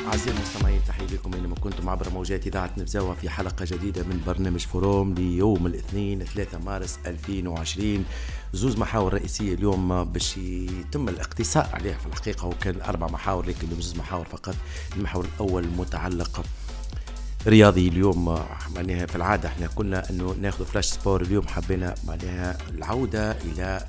أعزائي المستمعين، تحية لكم أينما كنتم عبر موجات إذاعة نفزاوة في حلقة جديدة من برنامج فروم ليوم الاثنين 3 مارس 2020. زوز محاور رئيسية اليوم باش يتم الاقتصاء عليها في الحقيقة، وكان 4 محاور لكن زوز محاور فقط. المحور الأول متعلق رياضي. اليوم معناها في العادة احنا كنا انه ناخذ فلاش سبور، اليوم حبينا معناها العودة الى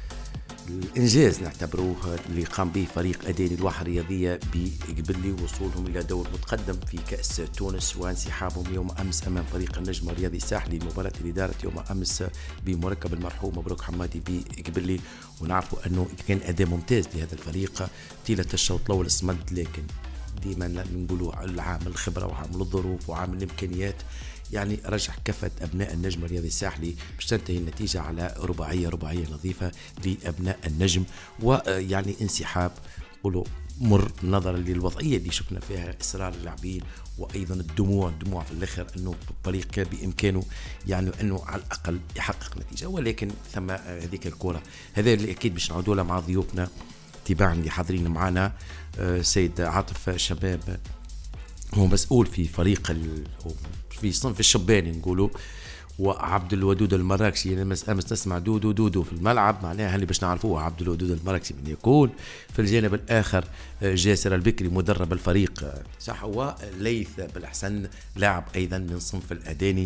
الانجاز نعتبروه اللي قام به فريق اداني الواحة الرياضية بقبلي، وصولهم الى دور متقدم في كأس تونس وانسحابهم يوم امس امام فريق النجم الرياضي الساحلي. المباراة اللي دارت يوم امس بمركب المرحوم مبروك حمادي بقبلي، ونعرفوا انه كان اداء ممتاز لهذا الفريق طيلة الشوط الاول الصمد، لكن ديما نقولوا العامل الخبرة وعامل الظروف وعامل الامكانيات يعني رجع كفة أبناء النجم الرياضي الساحلي باش تنتهي النتيجة على رباعية نظيفة لأبناء النجم، ويعني انسحاب قولوا مر نظرا للوضعية اللي شفنا فيها إصرار اللاعبين، وأيضا الدموع في الآخر أنه الفريق كان بإمكانه يعني أنه على الأقل يحقق نتيجة، ولكن ثم هذيك الكرة. هذا اللي أكيد باش نعودوا له مع ضيوفنا تباعا اللي حاضرين معنا. سيد عاطف شباب هو مسؤول في فريق في صنف الشبان نقولوا، وعبد الودود المراكشي. أنا أمس نسمع دودو في الملعب، معناها اللي باش نعرفوه عبد الودود المراكشي من يكون. في الجانب الآخر جاسر البكري مدرب الفريق صح، وليث بالحسن لاعب أيضا من صنف الأداني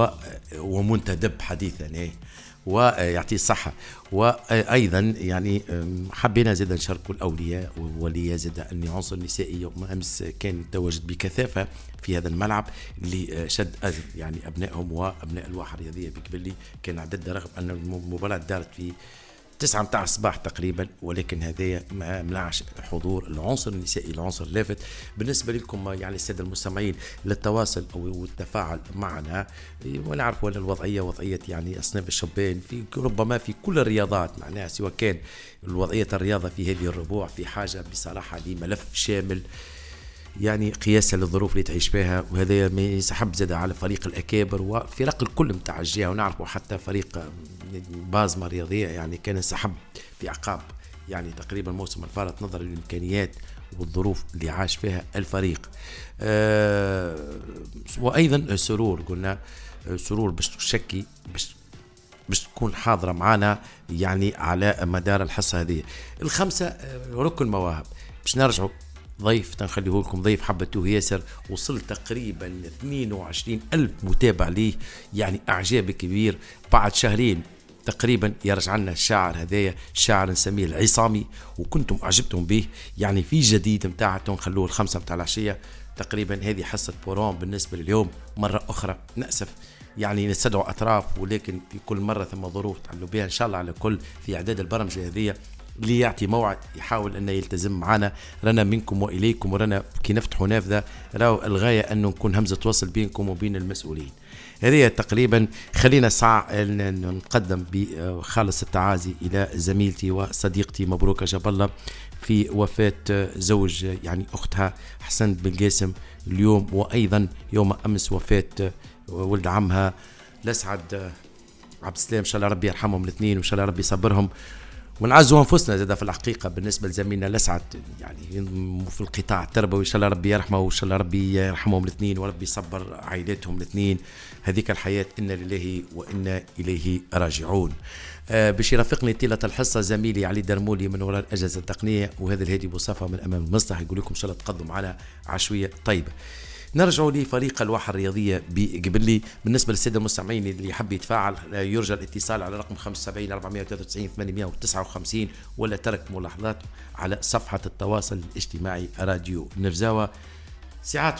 ومنتدب حديثا ويعطيه الصحة. وأيضا يعني حبينا زيدا نشاركوا الأولياء والولية زيدا أن عنصر نسائي يوم أمس كان تواجد بكثافة في هذا الملعب اللي شد أزر يعني أبنائهم وأبناء الواحة الرياضية بقبلي. كان عدد رغم أن المباراة دارت في 9 متاع الصباح تقريبا، ولكن هذا ما منعش حضور العنصر النسائي، العنصر اللافت بالنسبة لكم يعني السادة المستمعين للتواصل أو التفاعل معنا. ونعرف أن الوضعية وضعية يعني أصناف الشبان في ربما في كل الرياضات، معناها سواء كان الوضعية الرياضة في هذه الربوع في حاجة بصراحة لملف شامل يعني قياسا للظروف اللي تعيش فيها، وهذا ما يسحب زاد على فريق الأكابر وفرق الكل متاع الجهة. ونعرفوا حتى فريق بازما رياضية يعني كان سحب في عقاب يعني تقريبا موسم الفارط نظرا للإمكانيات والظروف اللي عاش فيها الفريق. وأيضا سرور قلنا سرور باش تشكي باش تكون حاضرة معنا يعني على مدار الحصة هذه. الخمسة ركن مواهب باش نرجعوا ضيف تنخليه لكم ضيف حبته ياسر، وصل تقريبا 22 ألف متابع ليه، يعني أعجاب كبير بعد شهرين تقريبا يرجع لنا الشاعر هذايا، شاعر نسميه العصامي، وكنتم أعجبتم به يعني في جديد متاعته نخلوه الخمسة متاع العشية تقريبا. هذه حصة بورون بالنسبة لليوم. مرة أخرى نأسف يعني نستدعو أطراف، ولكن في كل مرة ثم ظروف تعلوا بها إن شاء الله على كل في إعداد البرامج هذه اللي يعطي موعد يحاول أنه يلتزم معنا. رانا منكم وإليكم، ورانا كي نفتحوا نافذة راو الغاية أنه نكون همزة وصل بينكم وبين المسؤولين. هذه تقريبا خلينا ساعة نقدم بخالص التعازي إلى زميلتي وصديقتي مبروكة جاب الله في وفاة زوج يعني أختها حسن بالقاسم اليوم، وأيضا يوم أمس وفاة ولد عمها الأسعد عبد السلام. إن شاء الله ربي يرحمهم الاثنين وإن شاء الله ربي يصبرهم، ونعزوا أنفسنا زادة في الحقيقة بالنسبة لزميلنا الأسعد يعني في القطاع التربوي. إن شاء الله ربي يرحمه وإن شاء الله ربي يرحمهم الاثنين وربي يصبر عائلاتهم الاثنين. هذيك الحياة إنا لله وإنا إليه راجعون. باش يرافقني طيلة الحصة زميلي علي درمولي من وراء الأجهزة التقنية، وهذا الهادي بوصفة من أمام المسرح يقول لكم إن شاء الله تقدم على عشوية طيبة. نرجع لفريق الواحة الرياضية بقبلي. بالنسبة للسادة المستمعين اللي يحب يتفاعل يرجى الاتصال على رقم 75 493 859 ولا ترك ملاحظات على صفحة التواصل الاجتماعي راديو نفزاوة. سعاته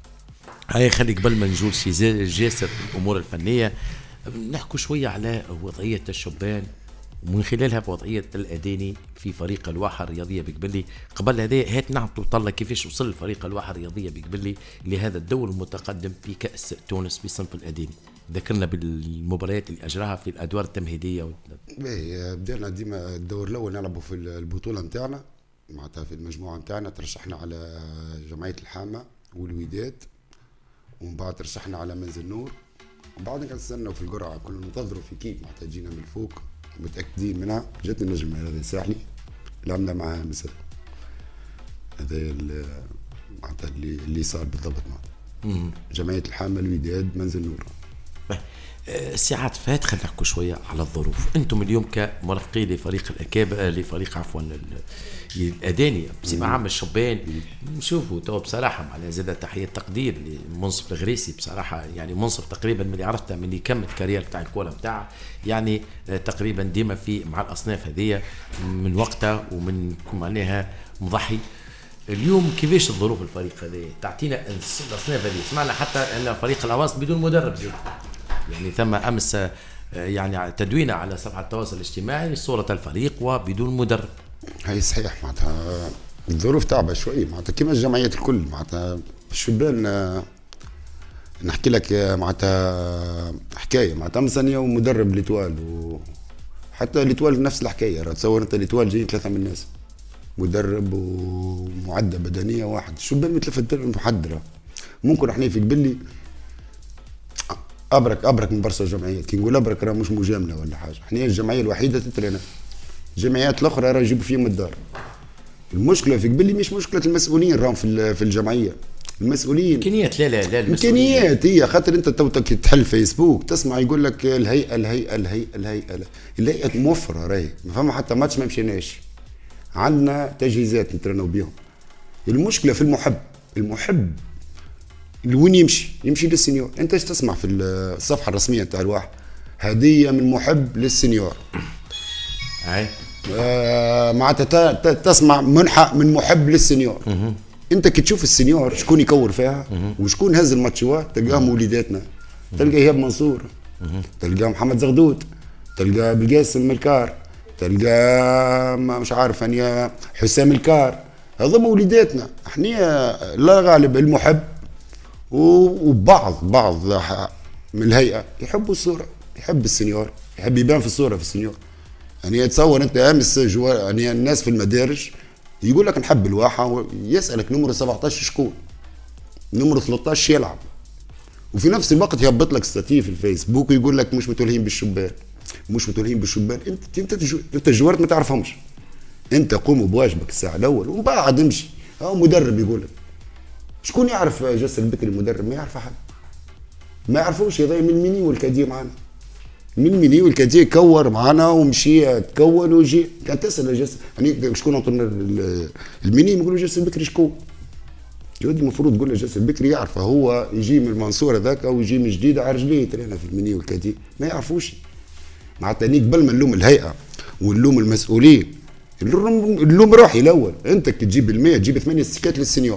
هاي خلي قبل ما نجول شي جاسر في الأمور الفنية نحكو شوية على وضعية الشبان ومن خلالها بوضعية الأداني في فريق الواحة الرياضية بقبلي. قبل هذا هات نعطوا طلع كيفاش وصل فريق الواحة الرياضية بقبلي لهذا الدور المتقدم في كأس تونس في صنف الأداني. ذكرنا بالمباريات اللي أجراها في الأدوار التمهيدية. بدأنا ديما الدور الأول نلعبوا في البطولة متاعنا معناتها في المجموعة متاعنا، ترشحنا على جمعية الحامة والوداد، ومن بعد ترشحنا على منزل نور، ومن بعد نستناو في القرعة كنا ننتظروا في كيف معناتها جينا من فوق متأكدين منها. جاتنا النجم هذا الساحلي لعبنا معاه مثل هذا معناتها اللي صار بالضبط معناتها. جمعيه الحامه الوداد منزل نور. الساعات فات خلينا نحكوا شويه على الظروف. انتم اليوم كمرافقين لفريق الاكابر، لفريق عفوا الاداني بصفه عامه الشبان، نشوفوا تو بصراحه معناها زاد تحيه تقدير لمنصف الغريسي بصراحه. يعني منصف تقريبا من اللي عرفته من اللي كمل الكارير بتاع الكوره بتاعه، يعني تقريبا ديما في مع الاصناف هذه من وقتها ومن معناها مضحي. اليوم كيفاش الظروف الفريق هذا؟ تعطينا الاصناف هذه. سمعنا حتى ان فريق الأواسط بدون مدرب زي. يعني ثم امس يعني تدوينه على صفحه التواصل الاجتماعي صوره الفريق وبدون مدرب. هاي صحيح معناتها الظروف تعبه شوي معناتها كيما الجمعيات الكل معناتها. الشبان نحكي لك معناتها حكايه معناتها امسانيه ومدرب ليتوال، وحتى ليتوال نفس الحكايه. تصور انت ليتوال جايين 3 من الناس، مدرب ومعدة بدنيه واحد. الشبان مثل محدره. ممكن احنا في قبلي ابرك من برشا جمعيات. كي نقول ابرك راه مش مجامله ولا حاجه، احنا الجمعيه الوحيده تترينا. الجمعيات الاخرى راه يجيبوا فيهم الدار. المشكله في قبلي مش مشكله المسؤولين راهم في الجمعيه. المسؤولين امكانيات لا امكانيات هي خاطر انت توتك تحل فيسبوك تسمع يقول لك الهيئه موفره راهي ما فما حتى ماتش ما مشيناش. عندنا تجهيزات نترنوا بهم. المشكله في المحب لوين يمشي للسنيور. انت ايش تسمع في الصفحه الرسميه نتاع الواحد؟ هديه من محب للسنيور. معناتها تسمع منحة من محب للسنيور. انت كي تشوف السنيور شكون يكور فيها وشكون هز الماتشوات تلقاهم وليداتنا. تلقى ايهاب منصور، تلقى محمد زغدود، تلقى بالقاسم الكار، تلقى مش عارف اني حسام الكار. هذوما وليداتنا احنا. لا غالب المحب وبعض من الهيئه يحبوا الصوره، يحب السنيور، يحب يبان في الصوره في السنيور. يعني تصور انت امس يعني الناس في المدارج يقول لك نحب الواحه، يسالك نمره 17 شكون؟ نمره 13 يلعب. وفي نفس الوقت يهبط لك ستاتي في الفيسبوك ويقول لك مش متولهين بالشبان. انت الجوارات ما تعرفهمش. انت قوم بواجبك الساعه الاول ومن بعد امشي. او مدرب يقول لك شكون يعرف جاسر البكري المدرب؟ ما يعرف احد، ما يعرفوش. هذا من مني والكادي معنا، من مني والكادي كور معنا ومشي تكون وجي. كان تسال جاسر يعني شكون انطونير المني يقولوا جاسر البكري شكون؟ جودي المفروض تقول له جاسر البكري يعرفه. هو يجي من المنصوره ذاك او يجي من جديد على رجليه ترينا في المني والكادي ما يعرفوش. معناتها قبل ما نلوم الهيئه ونلوم المسؤولين نلوم روحي الاول. انت كي تجيب المية تجيب 8 استيكات للسنيور.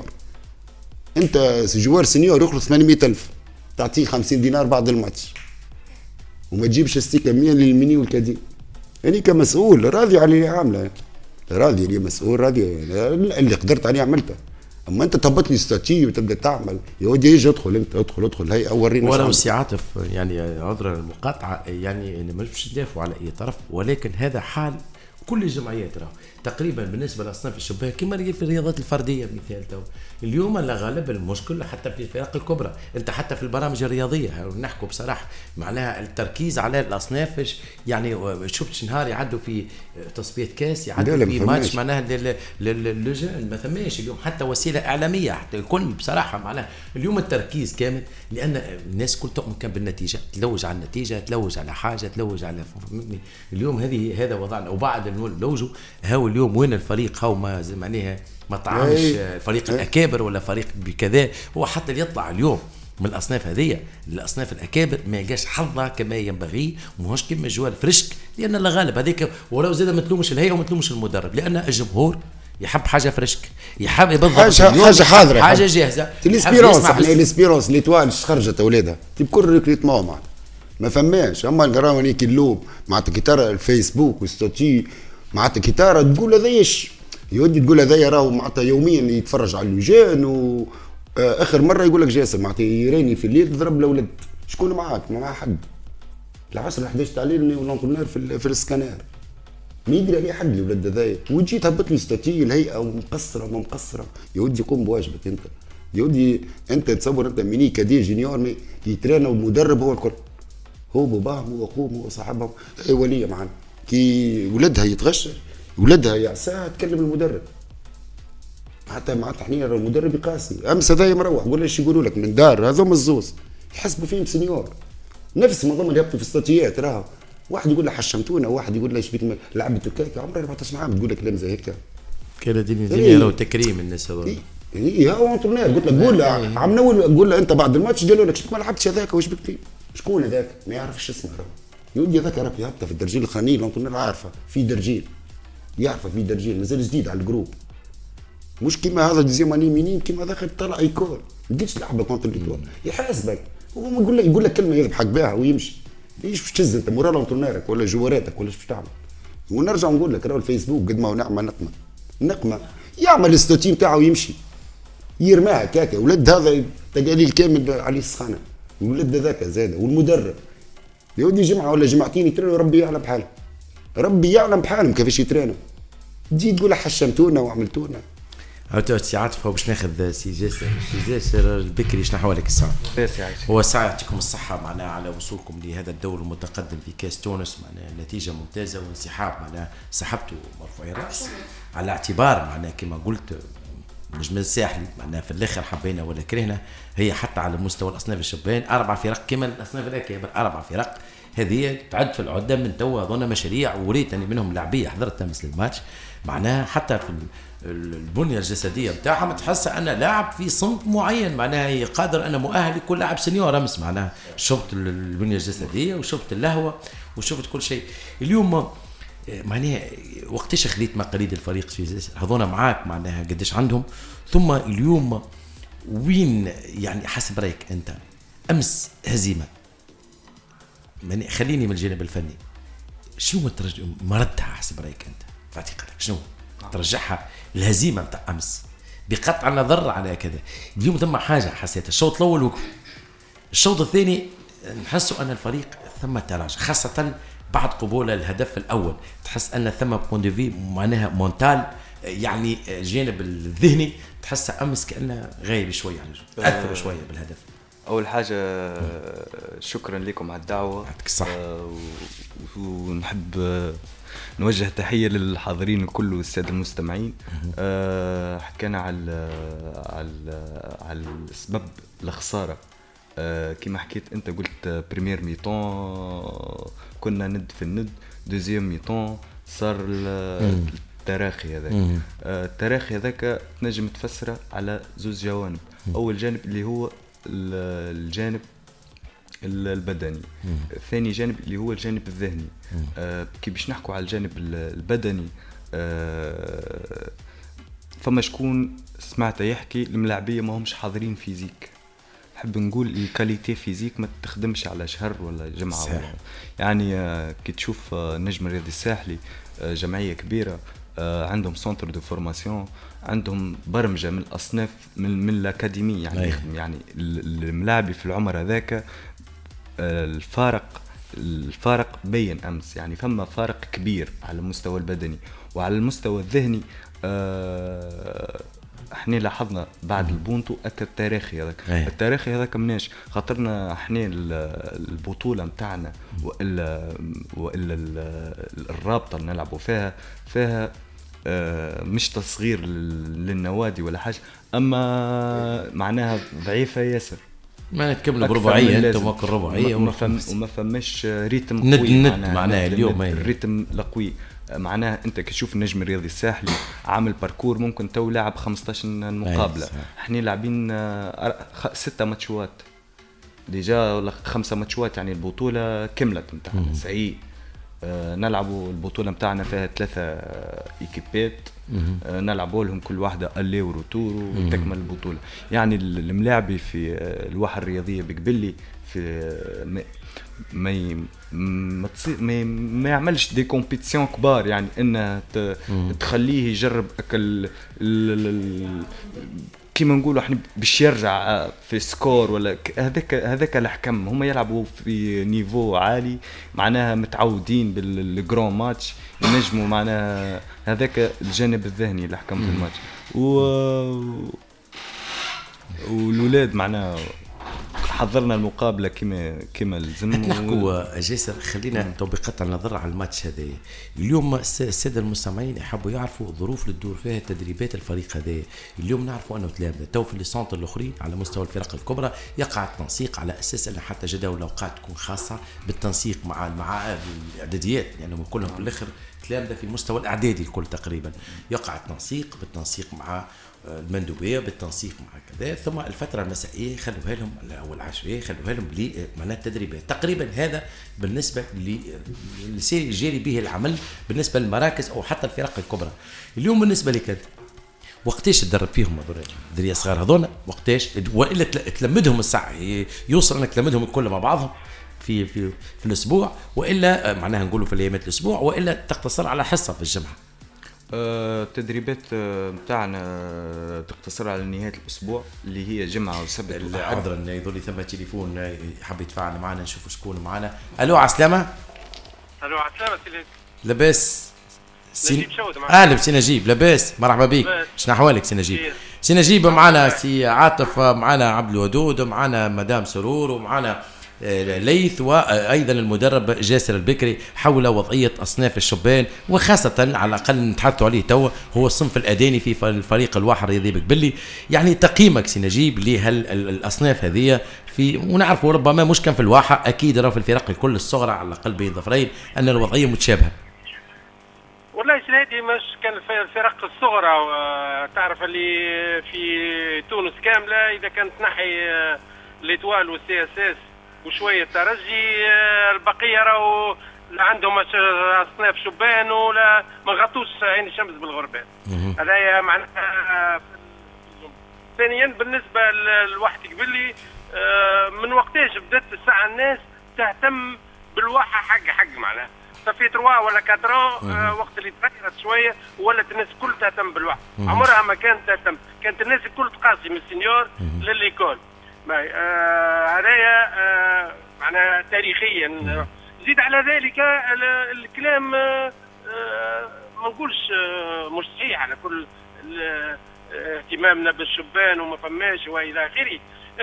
انت جوار سنيور يخلص 800,000 تعطيه 50 دينار بعد الماتش وما تجيبش استيكه 100 للمني والكادي. يعني كمسؤول راضي على اللي عامله، راضي اللي مسؤول، راضي اللي قدرت عليه عملته. اما انت تهبط لي ستاتي وتبدا تعمل يا ودي يجي ادخل انت ادخل هي ورينا. ولو سي عاطف يعني عذر المقاطعه، يعني ما نجمش ندافعوا على اي طرف، ولكن هذا حال كل الجمعيات راه تقريبا بالنسبه لاصناف الشباب كما في الرياضات الفرديه. مثال تو اليوم لا غالب المشكل حتى في الفرق الكبرى. انت حتى في البرامج الرياضيه نحكوا بصراحه معناها التركيز على الاصناف. يعني شفت نهار يعدوا في تصفيه كاس، يعدوا في ماتش معناها للجان ما ثماش اليوم حتى وسيله اعلاميه حتى الكل بصراحه. معناها اليوم التركيز كامل لان الناس كل تؤمن كان بالنتيجه، تلوج على النتيجه، تلوج على حاجه، تلوج على اليوم هذا وضعنا. وبعد نلوجوا هاو اليوم وين الفريق هاو معناها ما طعمش فريق الأكابر ولا فريق بكذا. هو حتى اللي يطلع اليوم من الأصناف هذه الأصناف الأكابر ما يلقاش حظه كما ينبغي، ماهوش كما جوال فريشك. لأن لا غالب هذيك ولو زاد ما تلومش الهيئة وما تلومش المدرب، لأن الجمهور يحب حاجة فريشك، يحب بالضبط حاجة حاضرة، حاجة جاهزة. الاسبيرونس ليتوال خرجت أولادها بكل ريكريتمون معنا ما فماش. أما القراوني كي اللوم معناتها كي ترى الفيسبوك والستاتي معناتها كي ترى تقول هذايش يودي تقول هذايا راهو معناتها يوميا يتفرج على اللجان. واخر مره يقول لك جاسر معناتها يراني في الليل تضرب الاولاد. شكون معاك؟ ما مع حد. العصر 11 تاع الليل ونقول في السكانير ما يدري عليه حد الاولاد هذايا. وتجي تهبط لي ستاتي الهيئه ومقصره وما مقصره. يودي قوم بواجبك انت. يودي انت تصور انت ميني كادي جونيور يترانا والمدرب هو الكل، هو باباهم هو اخوهم هو صاحبهم. هي وليه معنا كي ولدها يتغشى ولدها يعساها تكلم المدرب. حتى معناتها احنا المدرب يقاسي امس هذا مروح قول ايش يقولوا لك من دار هذوما الزوز يحسبوا فيهم سنيور نفس ما ضمن يهبطوا في الستاتيات راهو واحد يقول له حشمتونا واحد يقول له ايش بيك لعبت كيك عمره 14 عام تقول لك لمزه هيك كان ديني راهو تكريم الناس هذول اي هو انترنير قلت لك قول له عم نول قول له انت بعد الماتش قالوا لك شفت ما لعبتش هذاك واش بك شكون هذاك ما يعرفش اسمه يودي هذاك راه يهبط في الدرجين الاخرانيين الانترنير عارفه في درجين يعرف في درجين مازال جديد على الجروب مش كيما هذا ديزيماني مينين كيما هذاك طلع يكون ما تجيش لعبه كونتر ليتوال يحاسبك هو يقول لك كلمه يذبحك بها ويمشي ايش باش تهز انت مورال انترنيرك ولا جواراتك ولا ايش باش تعمل ونرجع نقول لك راهو الفيسبوك قد ما هو نعمه نقمه يعمل الستاتيم تاعه ويمشي يرماها كاكا ولد هذا تقاليل كامل عليه السخانه الولد هذاك زاد والمدرب يودي جمعه ولا جمعتين يترينوا ربي يعلم بحالهم ربي يعلم بحالهم كيفاش يترينوا تجي تقول حشمتونا وعملتونا عاود ساعات فهو باش ناخذ سي جاسر البكري شنو لك الساعه هو ساعه يعطيكم الصحه معناها على وصولكم لهذا الدور المتقدم في كاس تونس معناها نتيجه ممتازه وانسحاب معناها سحبتوا مرفوعي الراس على اعتبار معناها كما قلت نجم الساحلي معناها في الاخر حبينا ولا كرهنا هي حتى على مستوى الاصناف الشبان 4 فرق كما الاصناف الاكابر 4 فرق هذه تعد في العده من توا اظن مشاريع وريتني منهم لاعبيه حضرت تمس الماتش معناها حتى في البنيه الجسديه بتاعها تحس ان لاعب في صمت معين معناها قادر انا مؤهل يكون لاعب سنيور امس معناها شفت البنيه الجسديه وشفت اللهوه وشفت كل شيء اليوم معناها وقتاش خذيت مقاليد الفريق في هذونا معاك معناها قديش عندهم ثم اليوم وين يعني حسب رايك انت امس هزيمه خليني من الجانب الفني شنو مردها حسب رايك انت في اعتقادك شنو ترجعها الهزيمه نتاع امس بقطع النظر على كذا اليوم ثم حاجه حسيتها الشوط الاول وقف الشوط الثاني نحسوا ان الفريق ثم تراجع خاصه بعد قبول الهدف الاول تحس ان ثم بوين دو في معناها مونتال يعني الجانب الذهني تحس امس كانه غايب شويه عن اثر شويه بالهدف اول حاجه شكرا لكم على الدعوه يعطيك الصحه ونحب نوجه تحيه للحاضرين الكل والساده المستمعين حكينا على السبب الخساره كما حكيت انت قلت بريمير ميطون كنا ند في الند دوزيام ميطون صار التراخي هذاك التراخي هذاك تنجم تفسره على زوج جوانب اول جانب اللي هو الجانب البدني ثاني جانب اللي هو الجانب الذهني كي باش نحكوا على الجانب البدني فما شكون سمعته يحكي الملاعبيه ما همش حاضرين فيزيك نحب نقول الكاليتي فيزيك ما تخدمش على شهر ولا جمعه ولا يعني كي تشوف نجم الرياضي الساحلي جمعيه كبيره عندهم سنتر دو فورماسيون عندهم برمجه من الاصناف من الاكاديمي يعني يخدم يعني الملاعبي في العمر هذاك الفارق بين امس يعني فما فارق كبير على المستوى البدني وعلى المستوى الذهني احنا لاحظنا بعد البونتو التاريخي هذاك التاريخي هذاك مناش خاطرنا احنا البطوله نتاعنا والا الرابطه اللي نلعبوا فيها مش تصغير للنوادي ولا حاجه اما معناها ضعيفه ياسر ما نكمل برباعيه انت ماكل رباعيه وما فماش ريتم قوي معناها اليوم الريتم القوي معناها انت كتشوف النجم الرياضي الساحلي عامل باركور ممكن تو لاعب 15 مقابله احنا لاعبين 6 ماتشات ديجا ولا 5 ماتشات يعني البطوله كملت نتاعنا سعيد نلعبوا البطوله نتاعنا فيها 3 ايكيبات نلعبوا لهم كل واحده الي وروتور وتكمل البطوله يعني الملاعبي في الواحه الرياضيه بقبلي في ما يعملش دي كومبيتيشن كبار يعني انه تخليه يجرب كيما نقولوا احنا باش يرجع في سكور ولا هذاك الحكم هم يلعبوا في نيفو عالي معناها متعودين بالجران ماتش ينجموا معناها هذاك الجانب الذهني الحكم في الماتش والولاد معناها حضرنا المقابله كما لازم نحكوا جاسر. خلينا توبيقات النظر على الماتش هذا اليوم. الساده المستمعين يحبوا يعرفوا الظروف اللي تدور فيها تدريبات الفريق هذا. اليوم نعرفوا انه تلامذه تو في الليسونتر الاخرين على مستوى الفرق الكبرى يقع التنسيق على اساس ان حتى جداول الاوقات تكون خاصه بالتنسيق مع الاعداديات لانهم يعني كلهم في الاخر تلامذه في مستوى الاعدادي الكل تقريبا. يقع التنسيق بالتنسيق مع المندوبيه بالتنسيق مع كذا. ثم الفتره المسائيه خلوها لهم او العشوائيه خلوها لهم لمعنات التدريبات. تقريبا هذا بالنسبه اللي جاري به العمل بالنسبه للمراكز او حتى الفرق الكبرى. اليوم بالنسبه لك انت وقتاش تدرب فيهم الدريه صغار هذونا؟ وقتاش والا تلمدهم الساعه يوصل انك تلمدهم الكل مع بعضهم في الاسبوع والا معناها نقولوا في الايامات الاسبوع والا تقتصر على حصه في الجمعه؟ التدريبات متاعنا تقتصر على نهاية الأسبوع اللي هي جمعة وسبت وأحد. عذرا يظل ثم تليفون يحب يتفاعل معنا نشوف شكون معنا. ألو عسلامة. ألو عسلامة سيدي. لاباس نجيب شود معك. أهلا سي نجيب لاباس مرحبا بك. شنو أحوالك سي نجيب؟ سي نجيب معنا سي عاطف معنا عبد الودود معنا مدام سرور ومعنا ليث وأيضا المدرب جاسر البكري حول وضعية أصناف الشبان وخاصة على الأقل نتحدثوا عليه توا هو الصنف الأداني في الفريق الواحد الرياضي بكبلي. يعني تقييمك سنجيب لهالأصناف هذه في ونعرفوا ربما مش كان في الواحة أكيد راه في الفرق الكل الصغرى على الأقل بين ظفرين أن الوضعية متشابهة. والله سيدي مش كان الفرق الصغرى تعرف اللي في تونس كاملة إذا كانت نحي الإتوال والسي اس اس وشوية ترجي البقية راهو عندهم أصناف شبان ولا ما غطوش عين الشمس بالغربان. هذا معناها. ثانيا بالنسبة للواحد قبلي من وقتاش بدأت الساعة الناس تهتم بالواحة حق معناها في 3 ولا 4 وقت اللي تغيرت شوية ولت الناس كل تهتم بالواحة. عمرها ما كانت تهتم، كانت الناس الكل تقاسي من السنيور للليكول. هذايا معناها تاريخيا. زيد على ذلك الكلام ما نقولش مش صحيح على كل اهتمامنا بالشبان وما فماش والى اخره.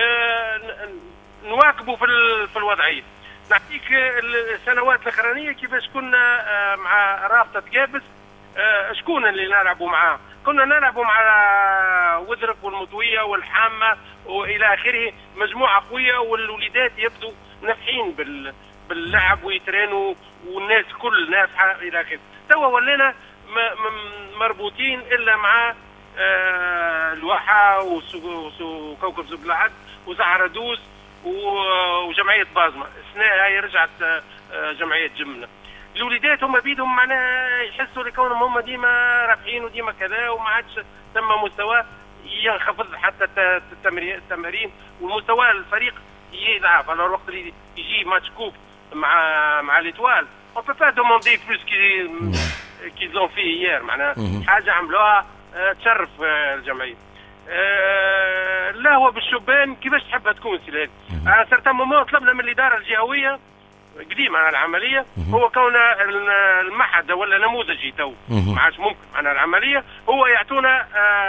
نواكبوا في الوضعيه. نعطيك السنوات الاخرانيه كيفاش كنا مع رابطه قابس. شكون اللي نلعبوا معاه؟ كنا نلعبوا مع وذرف والمطويه والحامه والى اخره، مجموعه قويه والوليدات يبدو نافحين باللعب ويترينوا والناس كل نافحه الى اخره. توا ولينا مربوطين الا مع الواحه وكوكب زبلعد وزعردوس وجمعيه بازمه. السنه هاي رجعت جمعيه جمله. الوليدات هم بيدهم معناها يحسوا لكونهم هم ديما رابحين وديما كذا وما عادش ثم مستوى ينخفض حتى التمارين والمستوى الفريق يضعف. على الوقت اللي يجي ماتش كوب مع ليتوال on peut pas demander plus qu'ils ont fait hier. معناها حاجه عملوها تشرف الجمعيه. لا هو بالشبان كيفاش تحبها تكون سيلاد. انا صرت طلبنا من الاداره الجهويه قديم على العمليه هو كون المعهد ولا نموذجي تو ما عادش ممكن على العمليه هو يعطونا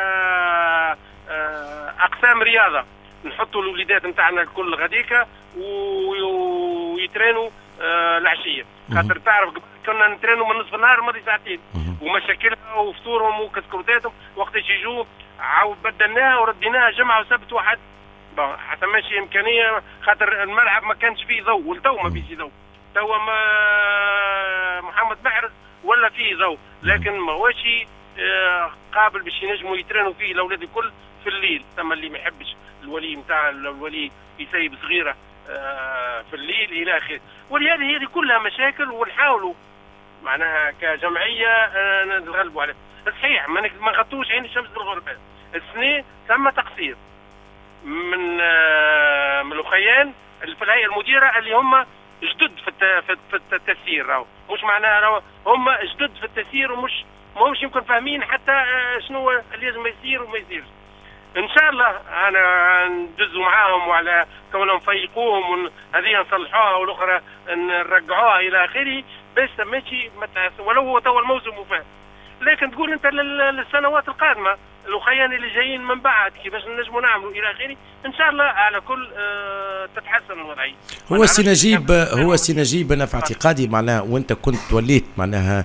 اقسام رياضه نحطوا الوليدات نتاعنا الكل غاديكا ويترينوا العشيه. خاطر تعرف كنا نترينوا من نصف النهار ماضي ساعتين ومشاكلها وفطورهم وكسكروتاتهم وقتاش يجوا عاود بدلناها ورديناها جمعه وسبت واحد حتى ماشي امكانيه خاطر الملعب ما كانش فيه ضوء والتو ما فيش ضوء. توا محمد محرز ولا فيه ضوء لكن ما هوش قابل باش ينجموا يترينوا فيه الاولاد الكل في الليل. ثم اللي ما يحبش الولي نتاع الولي يسيب صغيره في الليل الى اخره. ولهذه هذه كلها مشاكل ونحاولوا معناها كجمعيه نتغلبوا عليها. صحيح ما غطوش عين الشمس بالغربان. السنه ثم تقصير من الاخيان في الهيئه المديره اللي هم جدد في التسيير. راهو مش معناها راهو هم جدد في التسيير ومش ماهوش يمكن فاهمين حتى شنو اللي لازم يصير وما يصيرش. ان شاء الله انا ندزوا معاهم وعلى كونهم نفيقوهم هذه نصلحوها والاخرى نرجعوها الى اخره باش ماشي ولو هو تو الموسم وفات. لكن تقول انت للسنوات القادمه الاخوان اللي جايين من بعد كيفاش نجموا نعملوا الى اخره. ان شاء الله على كل تتحسن الوضعيه. هو سي نجيب انا في اعتقادي معناها وانت كنت وليت معناها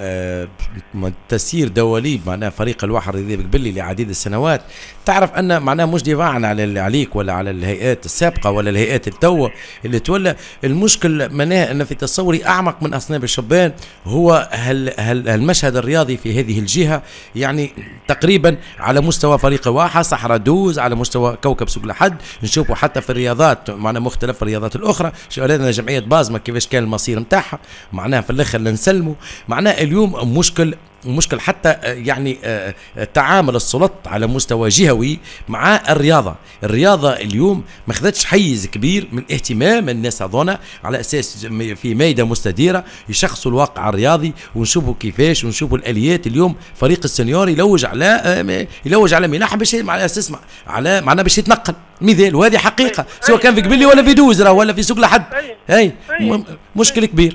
تسيير دواليب معناها فريق الواحد الرياضي بقبلي لعديد السنوات، تعرف ان معناها مش دفاعا على اللي عليك ولا على الهيئات السابقه ولا الهيئات التوه اللي تولى، المشكل معناها ان في تصوري اعمق من اصناف الشبان هو المشهد الرياضي في هذه الجهه، يعني تقريبا على مستوى فريق واحد صحراء دوز، على مستوى كوكب سوق لحد، نشوفوا حتى في الرياضات معناها مختلف الرياضات الاخرى، شغلنا جمعيه بازما كيفاش كان المصير نتاعها معناها في الاخر نسلموا. معناها اليوم مشكل حتى يعني تعامل السلطات على مستوى جهوي مع الرياضة اليوم ما خذتش حيز كبير من اهتمام الناس هذونا، على اساس في ميدة مستديرة يشخصوا الواقع الرياضي ونشوفوا كيفاش ونشوفوا الاليات. اليوم فريق السنيور يلوج على منح باش على اساس على معناه باش يتنقل مثال، وهذه حقيقة سواء كان في قبلي ولا في دوزرة ولا في سوق لحد. مشكل كبير.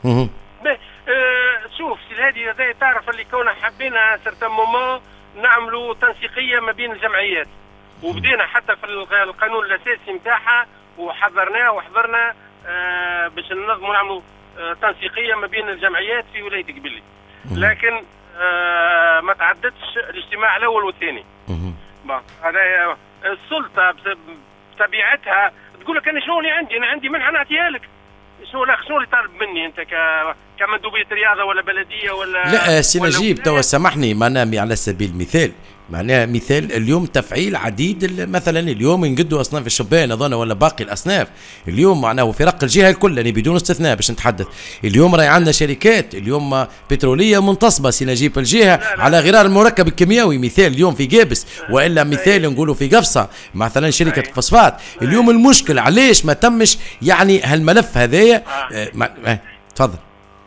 شوف هذه تعرف اللي كنا حبينا سرتان مومون نعملوا تنسيقيه ما بين الجمعيات، وبدينا حتى في القانون الاساسي نتاعها وحضرنا باش ننظموا نعملوا تنسيقيه ما بين الجمعيات في ولايه قبلي، لكن ما تعدتش الاجتماع الاول والثاني. هذا السلطه بطبيعتها تقول لك انا شنو اللي عندي، انا عندي منحه نعطيها لك، شنو اللي طالب مني انت كمندوبيه رياضه ولا بلديه ولا لا سي نجيب توا سامحني معناها على سبيل المثال معناها مثال اليوم تفعيل عديد مثلا اليوم نقدوا اصناف الشبان اظن ولا باقي الاصناف اليوم معناه فرق الجهه الكل يعني بدون استثناء باش نتحدث. اليوم راهي عندنا شركات اليوم بتروليه منتصبه سي نجيب الجهه على غرار المركب الكيميائي مثال اليوم في جابس، والا مثال نقولوا في قفصه مثلا شركه فوسفات. اليوم المشكل علاش ما تمش يعني هالملف هذايا؟ تفضل.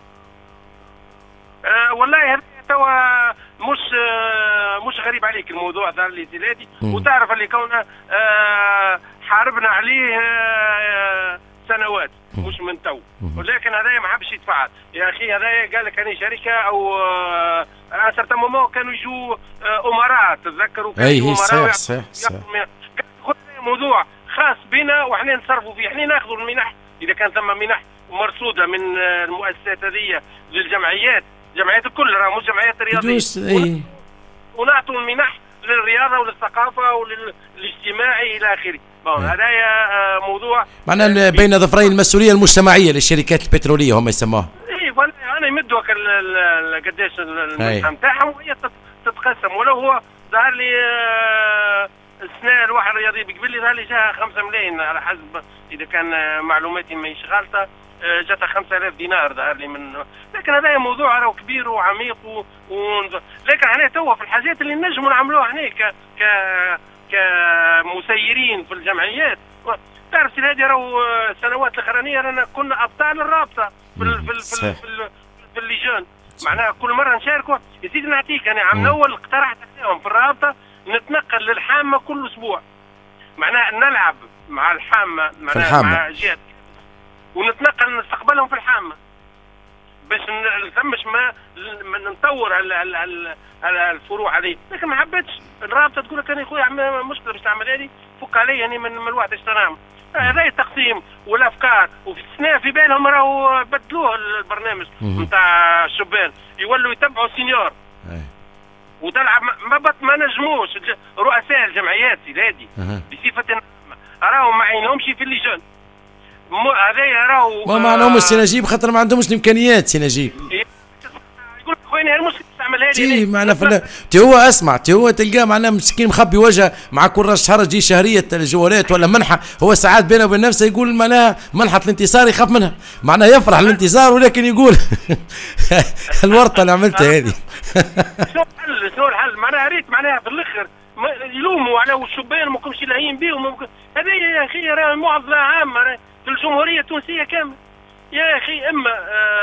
والله هذا توا مش غريب عليك الموضوع ظهر لي زيلادي، وتعرف اللي كونه حاربنا عليه سنوات مش من تو، ولكن هذايا ما حبش يتفعل يا اخي. هذايا قال لك انا شركه او سرتان مومون كانوا يجوا امراء تتذكروا كانوا يجوا امراء صح موضوع خاص بنا وإحنا نصرفوا فيه، إحنا ناخذوا المنح إذا كان ثم منح مرصودة من المؤسسات هذه للجمعيات، جمعيات الكل راه مش جمعيات الرياضية، ونعطوا المنح للرياضة وللثقافة وللاجتماعي إلى آخره. هذا موضوع معناه بين ظفري المسؤولية المجتمعية للشركات البترولية هم يسموها. إيه أنا يمدوا قداش المنحة نتاعهم وهي تتقسم، ولو هو ظهر لي السنة الواحد الرياضي بقبل ظهر لي جاها 5 ملايين على حسب إذا كان معلوماتي ما غلطة، جاتها 5000 دينار ظهر لي من. لكن هذا موضوع راهو كبير وعميق لكن احنا توا في الحاجات اللي نجموا نعملوها هنا كمسيرين في الجمعيات. تعرف هذه راهو السنوات الاخرانيه رانا كنا ابطال الرابطه في اللجان، معناها كل مره نشاركوا. يزيد نعطيك انا عام الاول اقترحت عليهم في الرابطه نتنقل للحامه كل اسبوع، معناها نلعب مع الحامه معناها مع جهه ونتنقل نستقبلهم في الحامه باش نثمش ما نطور على الفروع هذه. لكن ما حبيتش الرابطه تقول لك انا خويا مشكله باش تعمل هذه فك علي يعني من الواحد ايش نعمل. هذا التقسيم والافكار، وفي السنه في بالهم راهو بدلوه البرنامج نتاع الشبان يولوا يتبعوا سينيور وتلعب ما نجموش رؤساء الجمعيات هذه بصفه راهو ما عينهمش في اللجان. هذايا راهو ما معناهمش سي نجيب خاطر ما عندهمش الامكانيات. سي نجيب يقول خويا المشكل تعمل هذه معنا هو اسمع هو تلقاه معناه مسكين مخبي وجهه مع كل راس شهر تجي شهريه الجوالات ولا منحه، هو ساعات بينه وبين نفسه يقول معناها منحه الانتصار يخاف منها، معناه يفرح الانتصار ولكن يقول الورطه اللي عملتها هذه. شنو الحل؟ معناها ريت معناها في الاخر يلوموا على الشبان ما كلش لاهين بهم. هذه يا اخي راه معضله عامه في الجمهوريه التونسيه كامله يا اخي. اما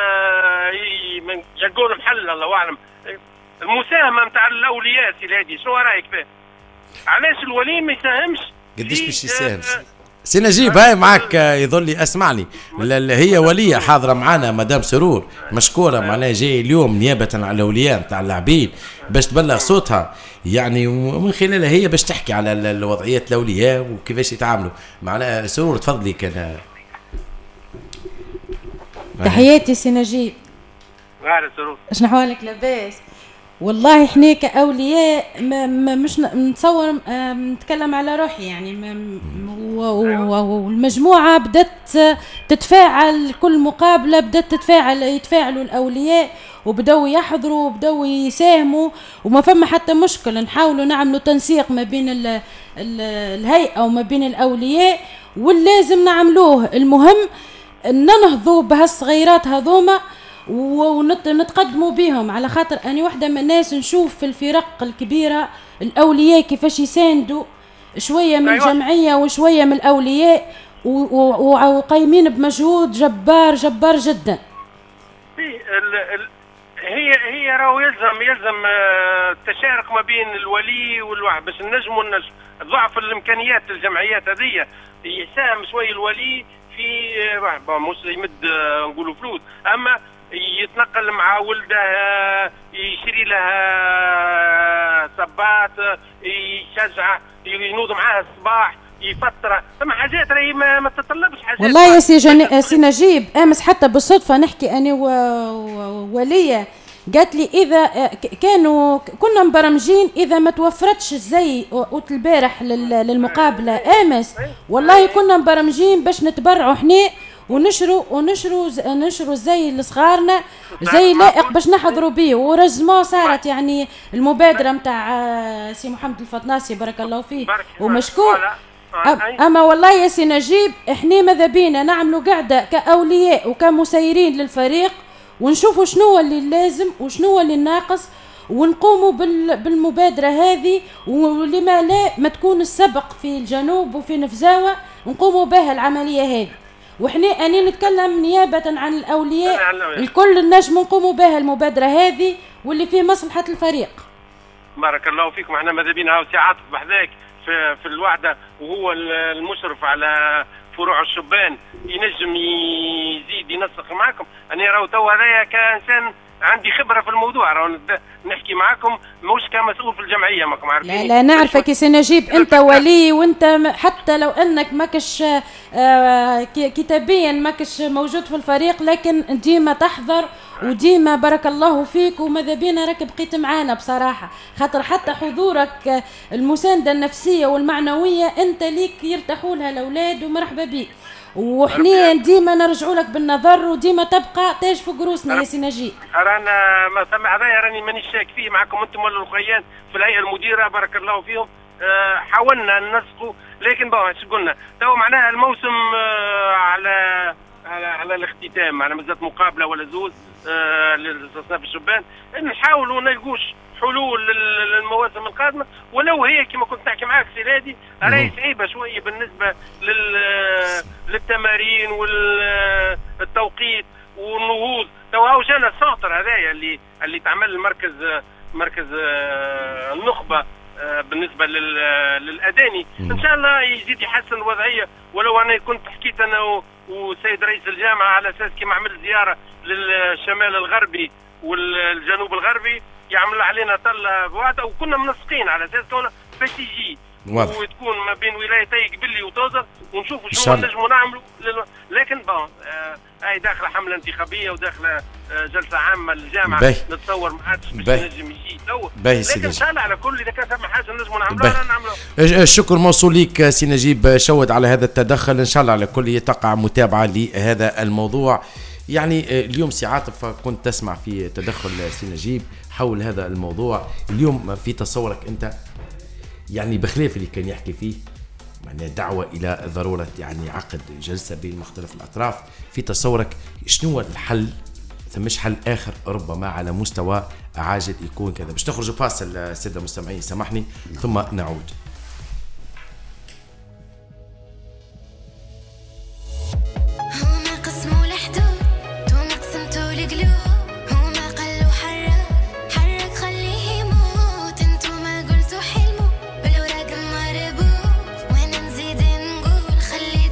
يقولوا محل الله اعلم المساهمه نتاع الاولياء سي هادي، شنو رايك فيه؟ علاش الولي ما يساهمش؟ قديش باش يساهم سي نجيب هاي معك يظل لي اسمعني، هي ولية حاضرة معنا مدام سرور مشكورة، معناها جاي اليوم نيابة على الأولياء نتاع اللاعبين باش تبلغ صوتها يعني، ومن خلالها هي باش تحكي على الوضعيات الأولياء وكيفاش يتعاملوا. معناها سرور تفضلي. كان تحياتي سي نجيب. شنو حوالك؟ لاباس والله. احنا كأولياء مش نتصور نتكلم على روحي يعني، والمجموعة بدأت تتفاعل، كل مقابلة بدأت يتفاعلوا الأولياء وبدأوا يحضروا وبدأوا يساهموا، وما فما حتى مشكلة. نحاولوا نعملوا تنسيق ما بين الهيئة وما بين الأولياء، واللازم نعملوه. المهم ننهضوا بهالصغيرات هذوما ونتقدموا بهم، على خاطر أنا واحدة من الناس نشوف في الفرق الكبيرة الأولياء كيفاش يساندوا شوية من الجمعية وشوية من الأولياء، وقايمين بمجهود جبار جبار جدا. هي راهو يلزم التشارك ما بين الولي والواحد باش نجموا ضعف الامكانيات الجمعيات هذه يساهم شويه الولي في مش يمد نقولوا فلوس، اما يتنقل مع ولده، يشري لها صبات، يشجع، ينوض معاها الصباح، يفطر. ثم حاجات راهي ما تتطلبش حاجات. والله يا سي نجيب، امس حتى بالصدفه نحكي انا ووليه قالت لي اذا كنا مبرمجين اذا ما توفرتش الزي قلت البارح للمقابله امس، والله كنا مبرمجين باش نتبرعوا احنا ونشروا الزي لصغارنا، زي لائق باش نحضروا به. ورزمو صارت يعني المبادره نتاع سي محمد الفطناسي بارك الله فيه ومشكور. اما والله يا سي نجيب احنا ماذا بينا نعملوا قاعده كاولياء وكمسيرين للفريق، ونشوفوا شنو اللي لازم وشنو اللي ناقص، ونقوموا بالمبادره هذه. ولما لا ما تكون السبق في الجنوب وفي نفزاوه نقوموا بها العمليه هذه، وإحنا أنا نتكلم نيابة عن الأولياء الكل النجم نقوموا بها المبادرة هذه واللي في مصلحة الفريق. بارك الله فيكم. احنا ماذا بينا سي عاطف بحذاك في الوحدة، وهو المشرف على فروع الشبان، ينجم يزيد ينسق معكم. أنا راهو تو هذايا كإنسان عندي خبرة في الموضوع، راهو نحكي معكم مش كمسؤول في الجمعية ماكم عارفين. لا نعرفك يا سي نجيب، أنت ولي، وأنت حتى لو أنك ماكش كتابيا ماكش موجود في الفريق، لكن ديما تحضر وديما بارك الله فيك. وماذا بينا راك بقيت معانا بصراحة، خاطر حتى حضورك المساندة النفسية والمعنوية أنت ليك يرتاحوا لها الأولاد، ومرحبا بيك. وحنا ديما نرجعوا لك بالنظر، وديما تبقى تاج في قروسنا يا سي نجيب. رانا ما سمع هذايا راني مانيش شاك فيه معكم انتم ولا الاخويان في الهيئه المديره بارك الله فيهم. حاولنا ننسقوا، لكن شو قلنا تو معناها الموسم على الاختتام، على مازالت مقابله ولا زوز للاستثناء في الشبان، نحاولوا نلقوش حلول للمواسم القادمه، ولو هي كما كنت نحكي معاك سي رادي راهي صعيبه شويه بالنسبه للتمارين والتوقيت والنهوض. تو هاو جانا السنتر هذايا اللي تعمل مركز النخبه بالنسبه للاداني، ان شاء الله يزيد يحسن الوضعيه. ولو انا كنت حكيت انا والسيد رئيس الجامعه على اساس كما عمل زياره للشمال الغربي والجنوب الغربي يعمل علينا طله بوعده، وكنا منسقين على اساس كونه باش يجي وتكون ما بين ولايتي قبلي وتوزر، ونشوفوا شنو نجموا نعملوا. لكن هاي داخله حمله انتخابيه وداخله جلسه عامه للجامعه، نتصور ما عادش باش نجم يجي تو، لكن ان شاء الله على كل اذا كان ثم حاجه نجموا نعملوها نعملوها. الشكر موصول ليك سي نجيب شود على هذا التدخل، ان شاء الله على كل تقع متابعه لهذا الموضوع. يعني اليوم سي عاطف كنت تسمع في تدخل سي نجيب حول هذا الموضوع. اليوم في تصورك انت يعني بخلاف اللي كان يحكي فيه، يعني دعوة إلى ضرورة يعني عقد جلسة بين مختلف الأطراف، في تصورك شنو الحل؟ ثمش حل آخر ربما على مستوى عاجل يكون كذا، باش نخرجوا فاصل السادة المستمعين سامحني ثم نعود. خلي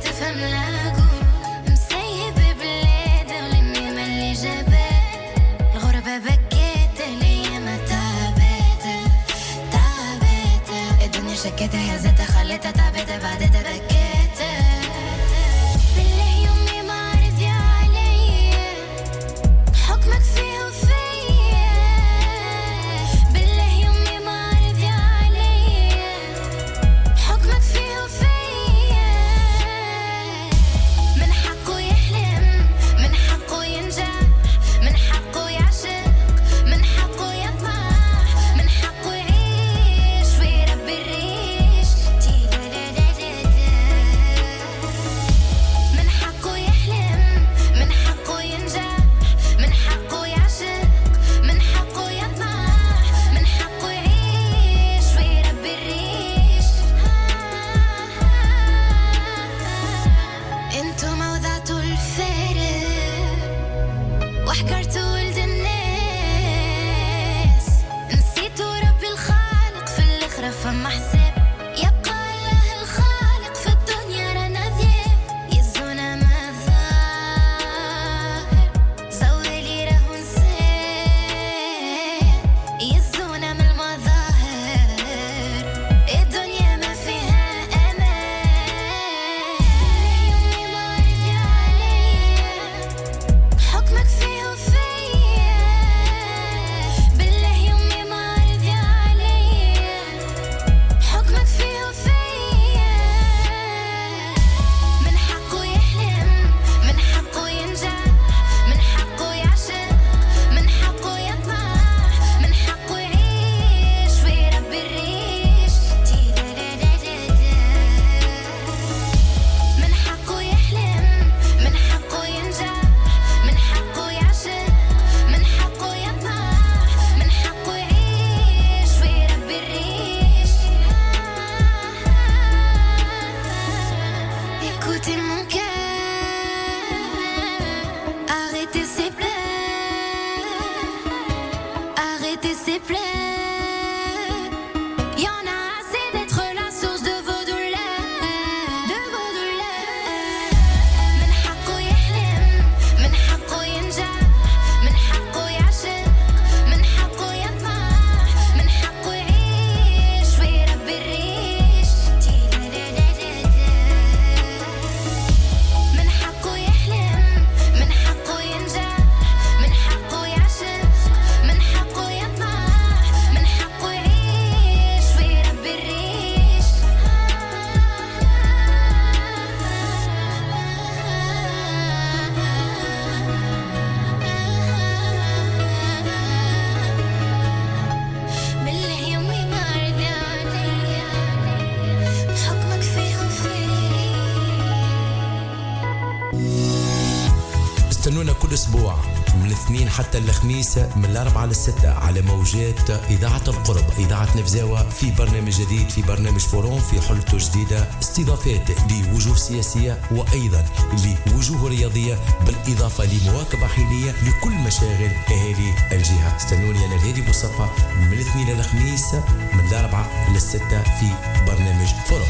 كل أسبوع من الاثنين حتى الخميس من الأربعة للستة على موجات إذاعة القرب إذاعة نفزاوة في برنامج جديد في برنامج فوروم في حلته جديدة استضافات لوجوه سياسية وأيضا لوجوه رياضية بالإضافة لمواكبة حيلية لكل مشاغل أهالي الجهة. استنوني أنا الهادي بوصفة من الاثنين للخميس من الأربعة للستة في برنامج فوروم.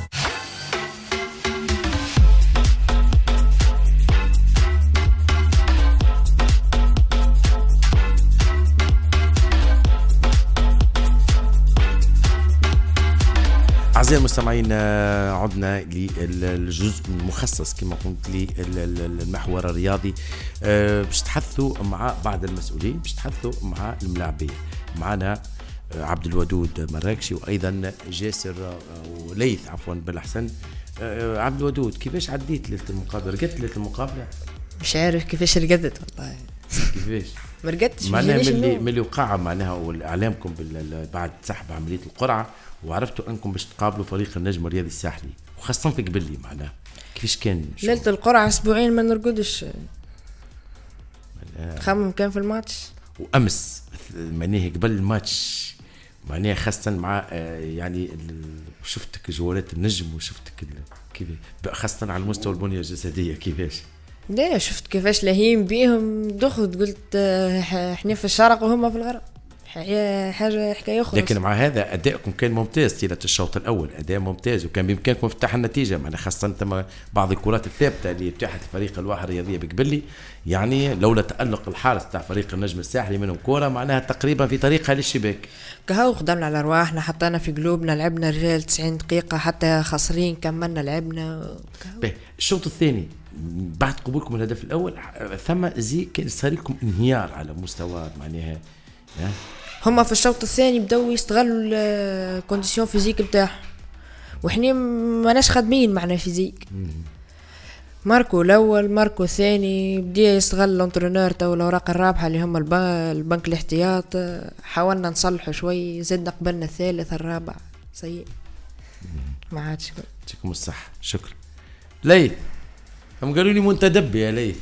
أعزائي المستمعين عدنا للجزء المخصص كما قلت للمحور الرياضي. باش تحدثوا مع بعض المسؤولين، باش تحدثوا مع الملاعبية. معنا عبد الودود مراكشي وأيضا جاسر وليث عفوا بالأحسن. عبد الودود كيفاش عديت ليلة المقابلة؟ رقدت ليلة المقابلة؟ مش عارف كيفاش رقدت والله. كيفاش؟ ما رقدتش معناها ملي وقع معناها والإعلامكم بعد سحب عملية القرعة وعرفتوا انكم باش تقابلوا فريق النجم الرياضي الساحلي وخاصه في قبلي معناها كيفاش كان ليله القرعه اسبوعين ما نرقدش خمم كان في الماتش وامس معناها قبل الماتش معناها خاصه مع يعني شفتك جوالات النجم وشفتك كيف خاصه على المستوى البنيه الجسديه كيفاش لا شفت كيفاش لهيم بيهم دخلت قلت احنا في الشرق وهم في الغرب حاجة حكاية أخرى. لكن مع هذا أدائكم كان ممتاز طيلة الشوط الأول أداء ممتاز وكان بإمكانكم افتتاح النتيجة معنا خاصة بعض الكرات الثابتة اللي اتاحت الفريق الواحد الرياضية بقبلي يعني لولا تألق الحارس تاع فريق النجم الساحلي منهم كرة معناها تقريبا في طريقها للشباك. كهو خدمنا على أرواحنا حطينا في قلوبنا لعبنا رجال 90 دقيقة حتى خسرين كملنا لعبنا. الشوط الثاني بعد قبولكم الهدف الأول ثم زي كان صار لكم انهيار على مستوى معناها هما في الشوط الثاني بدأوا يستغلوا الكونديسيون فيزيك بتاعهم وإحنا ماناش خادمين معنا فيزيك. ماركو الأول ماركو الثاني بدأ يستغل الانترونور تو الأوراق الرابحة اللي هم البنك الاحتياط حاولنا نصلحوا شوي زدنا قبلنا الثالث الرابع سيء ما عادش. يعطيكم الصحة شكرا. ليث هم قالوا لي منتدب يا ليث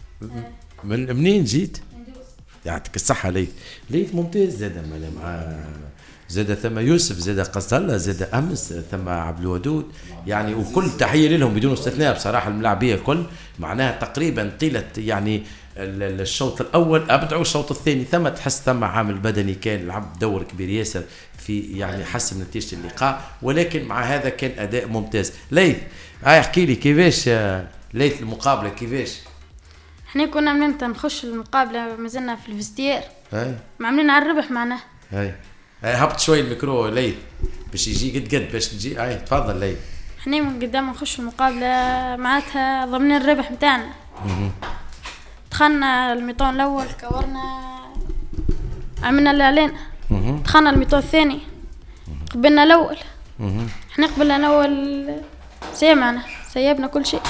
منين جيت؟ يعطيك الصحة ليث ممتاز زاد مع زاد ثم يوسف زاد قصالة زاد أمس ثم عبد الودود يعني وكل تحية لهم بدون استثناء بصراحة الملاعبية كل معناها تقريبا طيلة يعني الشوط الأول أبدعوا الشوط الثاني ثم تحس ثم عامل بدني كان لعب دور كبير ياسر في يعني حسن نتيجة اللقاء ولكن مع هذا كان أداء ممتاز. ليث احكي لي كيفاش ليث المقابلة كيفاش؟ احنا كنا منين نخش المقابله ما زلنا في الفستير معملين على الربح معناه هبط شوي الميكرو ليث باش يجي قد باش تجي تفضل ليث. احنا من قدام نخش المقابله معناتها ضمن الربح نتاعنا دخلنا الميطون الاول كورنا عملنا الاعلان دخلنا الميطون الثاني قبلنا الاول احنا قبلنا الاول سيبنا سيبنا كل شيء.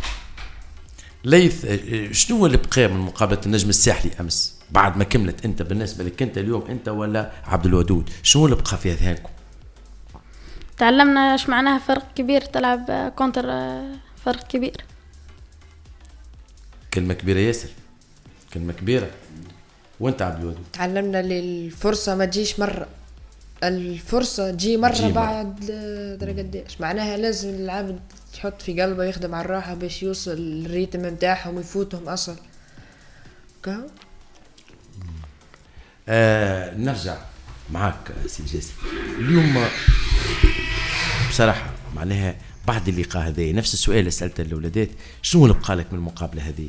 ليث شنو هو اللي بقى من مقابلة النجم الساحلي أمس بعد ما كملت أنت بالنسبة لك أنت اليوم أنت ولا عبد الودود شنو اللي بقى في أذهانكم؟ تعلمنا ايش معناها فرق كبير تلعب كونتر فرق كبير. كلمة كبيرة ياسر كلمة كبيرة. وأنت عبد الودود تعلمنا للفرصة ما تجيش مرة الفرصة تجي مرة بعد قديش معناها لازم العبد يحط في قلبه يخدم على الراحة باش يوصل الريتم متاعهم ويفوتهم أصل كهو. نرجع معك سي جاسر اليوم بصراحة معناها بعد اللقاء هذا نفس السؤال اللي سألته الأولادات شنو اللي بقى لك من المقابلة هذه؟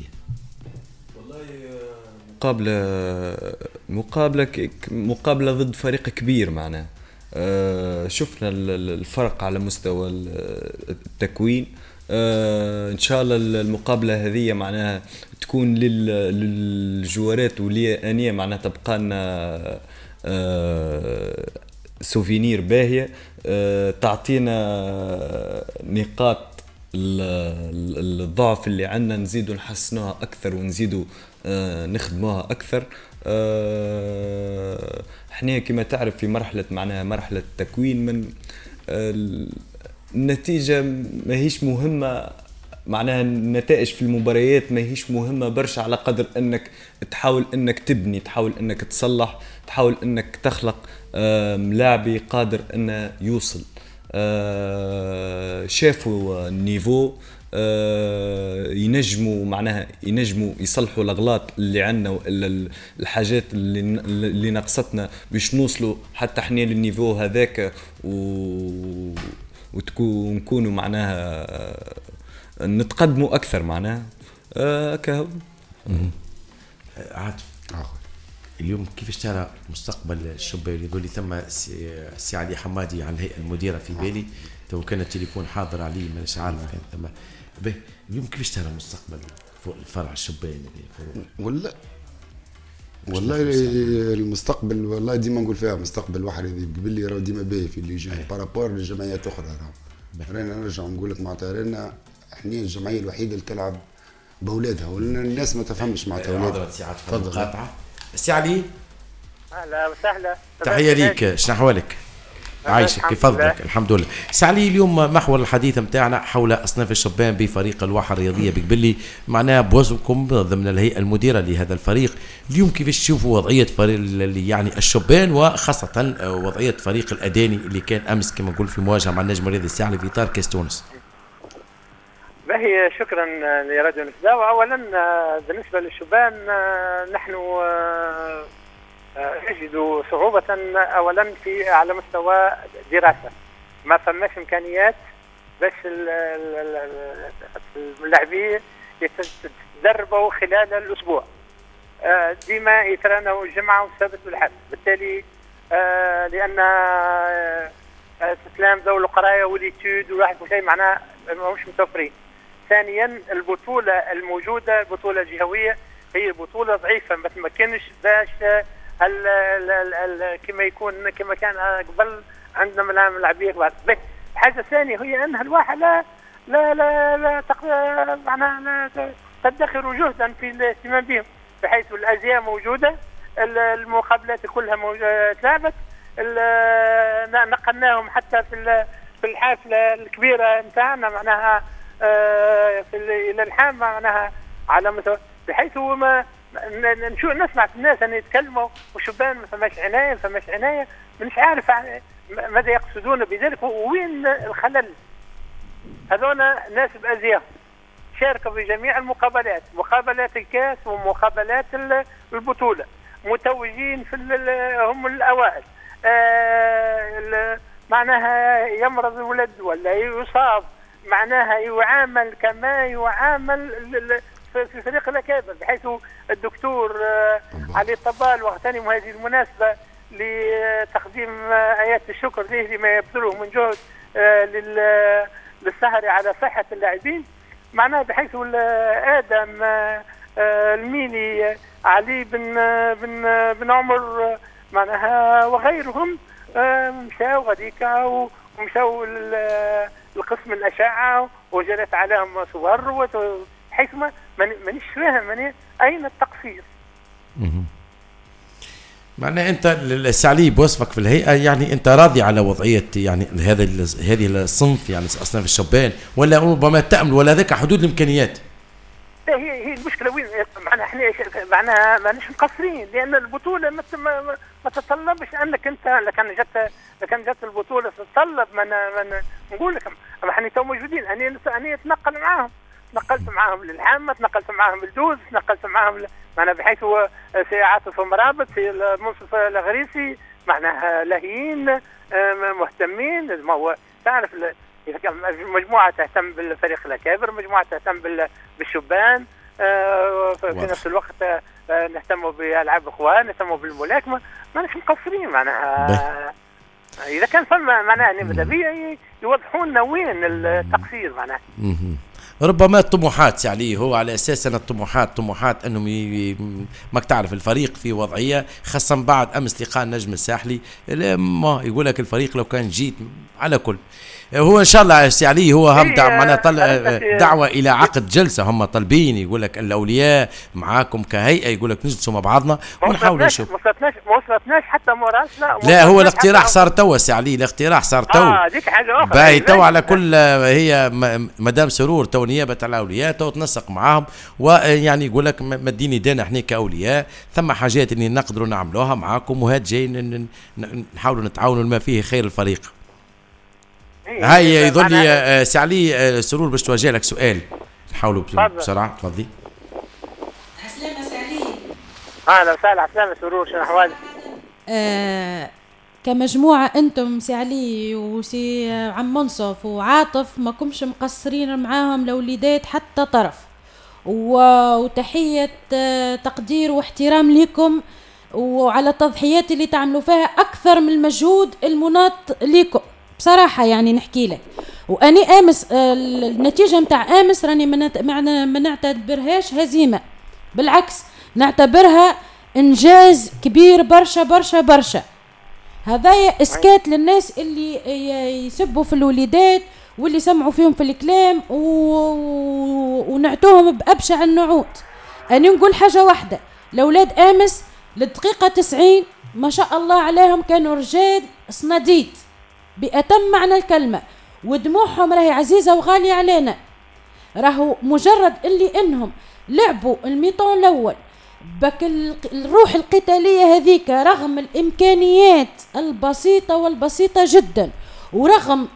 والله مقابلة ضد فريق كبير معناه شفنا الفرق على مستوى التكوين ان شاء الله المقابله هذه معناها تكون للجوارات ولي انيه معناها تبقى لنا سوفينير باهيه تعطينا نقاط الضعف اللي عندنا نزيدوا نحسنوها اكثر ونزيدوا نخدموها اكثر. احنا كما تعرف في مرحله تكوين من النتيجه ما هيش مهمه معناها النتائج في المباريات ما هيش مهمة برشا على قدر انك تحاول انك تبني، تحاول انك تصلح، تحاول انك تخلق لاعبي قادر انه يوصل. شافوا النيفو، ينجموا يصلحوا الاغلاط اللي عندنا ولا الحاجات اللي نقصتنا باش نوصلوا حتى احنا للنيفو هذاك ونكونوا معناها نتقدموا اكثر معناها كهو. عاطف اليوم كيفاش ترى مستقبل الشباب؟ يقول لي ثم سي علي حمادي عن الهيئه المديره في بالي، تو كان التليفون حاضر عليه مانيش عارف كان ثم به. اليوم كيفاش ترى مستقبل فوق الفرع الشبان؟ والله المستقبل والله ديما نقول فيها مستقبل واحد قبل لي راه ديما باهي في اللي جاي بارابور للجمعيات اخرى. رانا نرجع نقول لك معناتها رانا احنا الجمعيه الوحيده اللي تلعب باولادها، والناس ما تفهمش معناتها اولادها. تفضل سي علي. اهلا وسهلا، تحيه ليك، شنو احوالك؟ عايشك كيف فضلك؟ الحمد لله. سي علي، اليوم محور الحديث نتاعنا حول اصناف الشبان بفريق الواحه الرياضيه بقبلي، معناها بوزنكم ضمن الهيئه المديره لهذا الفريق. اليوم كيفاش تشوفوا وضعيه فريق يعني الشبان، وخاصه وضعيه فريق الاداني اللي كان امس كما نقول في مواجهه مع النجم الرياضي الساحلي في اطار كاس تونس؟ باهي، شكرا لراديو نفذاوة. اولا بالنسبه للشبان نحن نجد صعوبة أولا في على مستوى دراسة، ما فماش إمكانيات باش اللاعبين يتدربوا خلال الأسبوع. ديما يترانوا الجمعة والسبت والحد، بالتالي لأن استسلام ذوي القراية والإتيود والواحد كل شيء معناه مش متوفرين. ثانيا البطولة الموجودة البطولة الجهوية هي بطولة ضعيفة، ما تمكنش باش كما كان قبل عندنا ملاعبيه كبار. حاجه ثانيه هي انها الواحد لا تدخر جهدا في الاهتمام بهم، بحيث الازياء موجوده، المقابلات كلها تلعبت، نقلناهم حتى في الحافله الكبيره نتاعنا معناها الى الحام معناها على مستوى، بحيث ما نسمع في الناس ان يتكلموا وشبان ما فماش عنايه، مش عارف ماذا يقصدون بذلك ووين الخلل. هذونا ناس بأزياء شاركوا في جميع المقابلات، مقابلات الكاس ومقابلات البطوله، متوجين في هم الاوائل. معناها يمرض الولد ولا يصاب، معناها يعامل كما يعامل في فريق الأكابر، بحيث الدكتور علي طبال واغتنم هذه المناسبة لتقديم آيات الشكر له لما يبذله من جهد للسهر على صحة اللاعبين، معناه بحيث آدم الميلي، علي بن عمر معناها وغيرهم مشاو غاديكا ومشاو لقسم الأشعة وجرت عليهم صور، حيث مانيش فاهم أين التقصير. معناه أنت السعلي بوصفك في الهيئة يعني أنت راضي على وضعية يعني هذه الصنف يعني أصناف الشبان، ولا ربما تأمل ولا ذاك حدود الإمكانيات؟ هي المشكلة وين؟ معناها احنا معناها مانيش مقصرين، لأن البطولة ما تتطلبش أنك أنت لكان جت البطولة تتطلب نقول لك احنا تو موجودين. أنا أتنقل معاهم، نقلت معاهم للحامة، تنقلت معاهم للدوز، تنقلت معاهم معناها بحيث هو سي عاطف مرابط في المنصف الغريسي معناها لاهيين مهتمين. ما هو تعرف إذا كان مجموعة تهتم بالفريق الأكابر، مجموعة تهتم بالشبان، في نفس الوقت نهتم بألعاب الإخوان، نهتم بالملاكمة، ما نحن مقصرين معناها. إذا كان ثم معناها مدبية يوضحون لنا وين التقصير معناها. ربما الطموحات يعني هو على اساس ان طموحات انهم ماك تعرف الفريق في وضعيه، خاصه بعد امس لقاء النجم الساحلي ما يقول لك الفريق لو كان جيت على كل هو ان شاء الله سي علي هو هم معناها دعوه الى عقد جلسه، هم طالبين يقول لك الاولياء معاكم كهيئه، يقول لك نجلسوا مع بعضنا ونحاول نشوف. ما وصلتناش حتى موراس. لا هو الاقتراح صار توا سي علي، الاقتراح صار توا. ديك حاجه اخرى باهي توا على كل هي مدام سرور تو نيابه على الاولياء تو تنسق معاهم، ويعني يقول لك مديني دينا احنا كاولياء ثم حاجات اللي نقدروا نعملوها معاكم، وهاد جاي نحاولوا نتعاونوا لما فيه خير الفريق. هاي يظل لي سي علي سرور باش توجه لك سؤال، نحاولوا بسرعه. تفضلي. عسلامة سي علي. اهلا وسهلا. عسلامة سرور، شنو احوالك؟ كمجموعة انتم سي علي وسي عم منصف وعاطف ما كمش مقصرين معاهم لوليدات حتى طرف، وتحية تقدير واحترام لكم وعلى التضحيات اللي تعملوا فيها أكثر من المجهود المناط لكم بصراحة. يعني نحكي لك، وأني أمس النتيجة متاع أمس راني ما نعتبرهاش هزيمة، بالعكس نعتبرها إنجاز كبير برشا برشا برشا. هذايا إسكات للناس اللي يسبوا في الوليدات واللي سمعوا فيهم في الكلام ونعتوهم بأبشع النعوت. أنا نقول حاجة واحدة، الأولاد أمس للدقيقة 90 ما شاء الله عليهم كانوا رجال صناديد بأتم معنى الكلمة، ودموعهم راهي عزيزة وغالية علينا. راهو مجرد اللي إنهم لعبوا الميطون الأول بك الروح القتالية هذيك رغم الإمكانيات البسيطة والبسيطة جدا، ورغم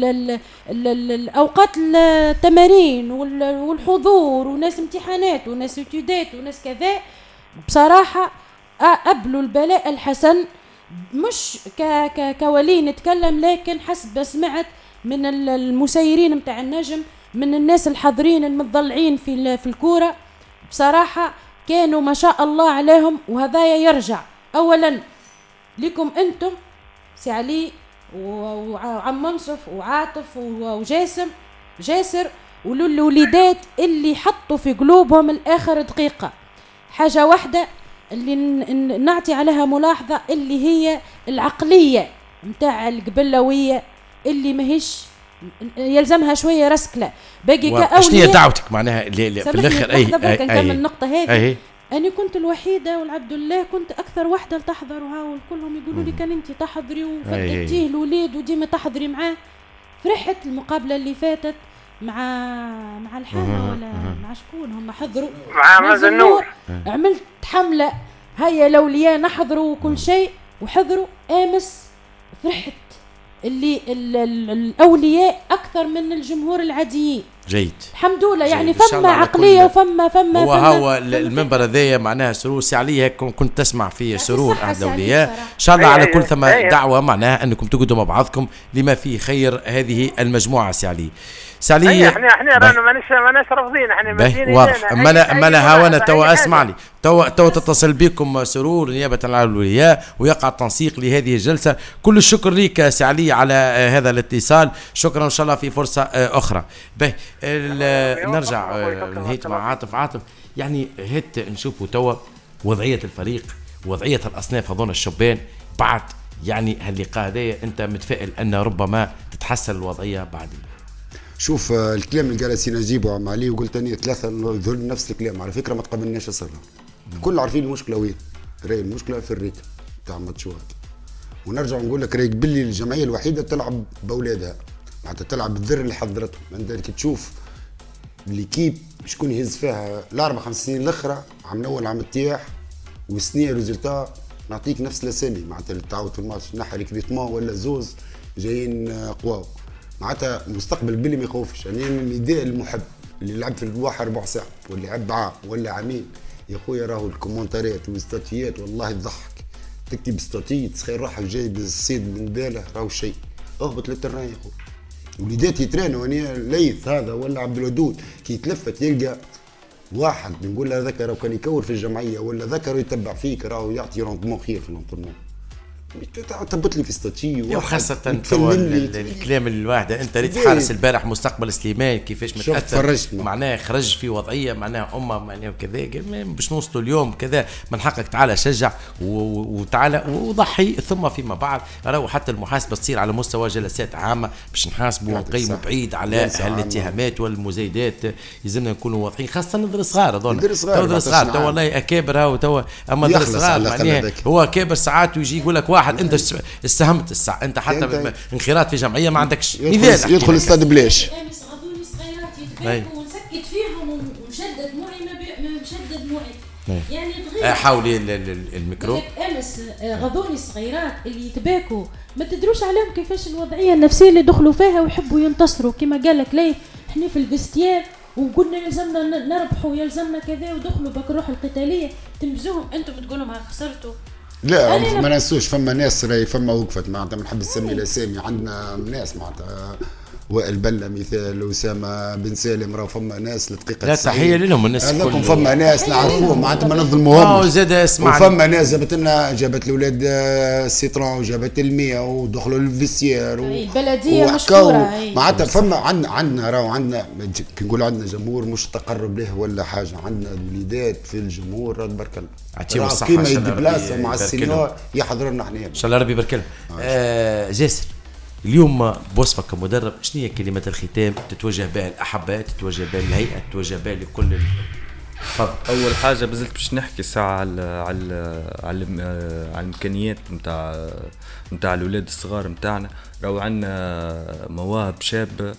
الأوقات التمارين والحضور وناس امتحانات وناس اتيودات وناس كذا، بصراحة قبلوا البلاء الحسن. مش كولي نتكلم، لكن حسب سمعت من المسيرين متاع النجم، من الناس الحاضرين المتضلعين في الكورة، بصراحة كانوا ما شاء الله عليهم. وهذا يرجع أولا لكم أنتم سي علي وعم منصف وعاطف وجاسر وللوليدات اللي حطوا في قلوبهم الآخر دقيقة حاجة واحدة اللي نعطي عليها ملاحظة، اللي هي العقلية متاع القبلوية اللي ماهيش يلزمها شوية رسكلة باقي كأولياء. شنو هي دعوتك معناها في الآخر؟ أي نكمل النقطة هذه. أنا كنت الوحيدة والعبد الله كنت أكثر واحدة لتحضر، وهاول كلهم يقولوا لي كان أنت تحضري وفتتيه الوليد وديما تحضري معاه. فرحت المقابلة اللي فاتت مع الحامة ولا مع شكون هم حضروا مع مازن النور، عملت حملة هيا الأولياء نحضروا وكل شيء، وحضروا أمس. فرحت اللي الأولياء أكثر من الجمهور العاديين. جيد الحمد لله. يعني فما عقلية وفما هو المنبر هذايا معناها سرور سي علي كنت تسمع فيه سرور أحد الأولياء. إن شاء الله على كل ثم دعوة معناها أنكم تقعدوا مع بعضكم لما فيه خير هذه المجموعة سي علي. سالي احنا رانا ماناش رافضين، احنا واضح. ما انا هاونا توا اسمع لي توا تتصل بكم سرور نيابه عن الاولياء ويقع التنسيق لهذه الجلسه. كل الشكر لك سي علي على هذا الاتصال، شكرا. ان شاء الله في فرصه اخرى. نرجع نهيت مع عاطف. يعني هت نشوفوا توا وضعيه الفريق، وضعيه الاصناف هذون الشبان بعد يعني هاللقاء هذايا، انت متفائل ان ربما تتحسن الوضعيه بعد؟ شوف الكلام اللي جالسين نجيبه مع علي وقلت اني ثلاثه ذول نفس الكلام. على فكره ما تقبلناش صرنا، كل عارفين المشكله وين. راهي المشكله في الريك تاع ماتشوات. ونرجع نقول لك راهي قبل الجمعيه الوحيده تلعب باولادها، معناتها تلعب بالذر اللي حضرتهم. انت كي تشوف ليكيب شكون يهز فيها الاربع 5 سنين الاخرى، عام الاول عام التياح وسنيه ريزلتا نعطيك نفس الاسامي، معناتها التعاود في الماتش نحى ريكريتمون ولا زوز جايين قواو. معناتها المستقبل بلي ما يخوفش. يعني النداء المحب اللي لعب في الواحد 4 ساعات واللي لعب عام ولا عامين، يا خويا راهو الكومنتاريات والاستاتيات والله تضحك. تكتب استاتية تسخير روحك جايب الصيد من باله راهو شيء، اهبط للتران يا خويا. وليدات يترانوا. يعني ليث هذا ولا عبد الودود كي يتلفت يلقى واحد بنقول له ذاك راهو كان يكور في الجمعيه ولا ذاك راهو يتبع فيك راهو يعطي روندمون خير في الانطرمون. تثبت لي في ستاتي وخاصة الكلام الواحدة انت ريت حارس البارح مستقبل سليمان كيفاش متأثر معناه خرج في وضعية معناها معناه كذا باش نوصلوا اليوم كذا من حقك تعالى شجع وتعالى وضحي ثم فيما بعد راهو حتى المحاسبة تصير على مستوى جلسات عامة باش نحاسبوا ونقيموا بعيد على الاتهامات والمزايدات يلزمنا نكونوا واضحين خاصة نظر صغار اظن نظر صغار تو والله اكابر هاو تو اما نظر صغار معناه هو كابر ساعات ويجي يقول لك واحد انت استهمت الساعه انت حتى انخراط في جمعيه ما عندكش مثال يدخل الاستاد بلاش غادوني صغيرات يتباكوا ونسكت فيهم ومشدد معي ما مشدد معي يعني تغير حاولي الميكرو امس غادوني صغيرات اللي يتباكوا ما تدروش عليهم كيفاش الوضعيه النفسيه اللي دخلوا فيها ويحبوا ينتصروا كما قال لك ليه احنا في الفيستير وقلنا يلزمنا نربحوا يلزمنا كذا ودخلوا بك الروح القتاليه تنبزوهم انتم تقولوا ما خسرتوا لا ما ننسوش فما ناس راهي فما وقفت معناتها ما نحب نسمي الاسامي عندنا ناس معناتها وائل بلة مثال أسامة بن سالم راهو فما ناس لدقيقة لا تحية لهم الناس الكل فما ناس نعرفوهم معناتها ما نظلموهمش زاد اسمع وفما ناس جابت الأولاد السيترون وجابت المية ودخلوا للفيسير البلدية مشهورة معناتها فما عندنا راهو عندنا كي نقول عندنا جمهور مش تقرب له ولا حاجة عندنا وليدات في الجمهور تبارك الله كيما يدبلاسوا مع السينيور يحضرنا احنا ان شاء الله ربي يبارك لهم. جاسر اليوم بوصفك كمدرب شنو هي كلمة الختام تتوجه بها الأحباء تتوجه بها الهيئة تتوجه بها لكل تفضل. أول حاجة بزلت باش نحكي ساعة على الإمكانيات نتاع الأولاد الصغار نتاعنا راهو عندنا مواهب شابة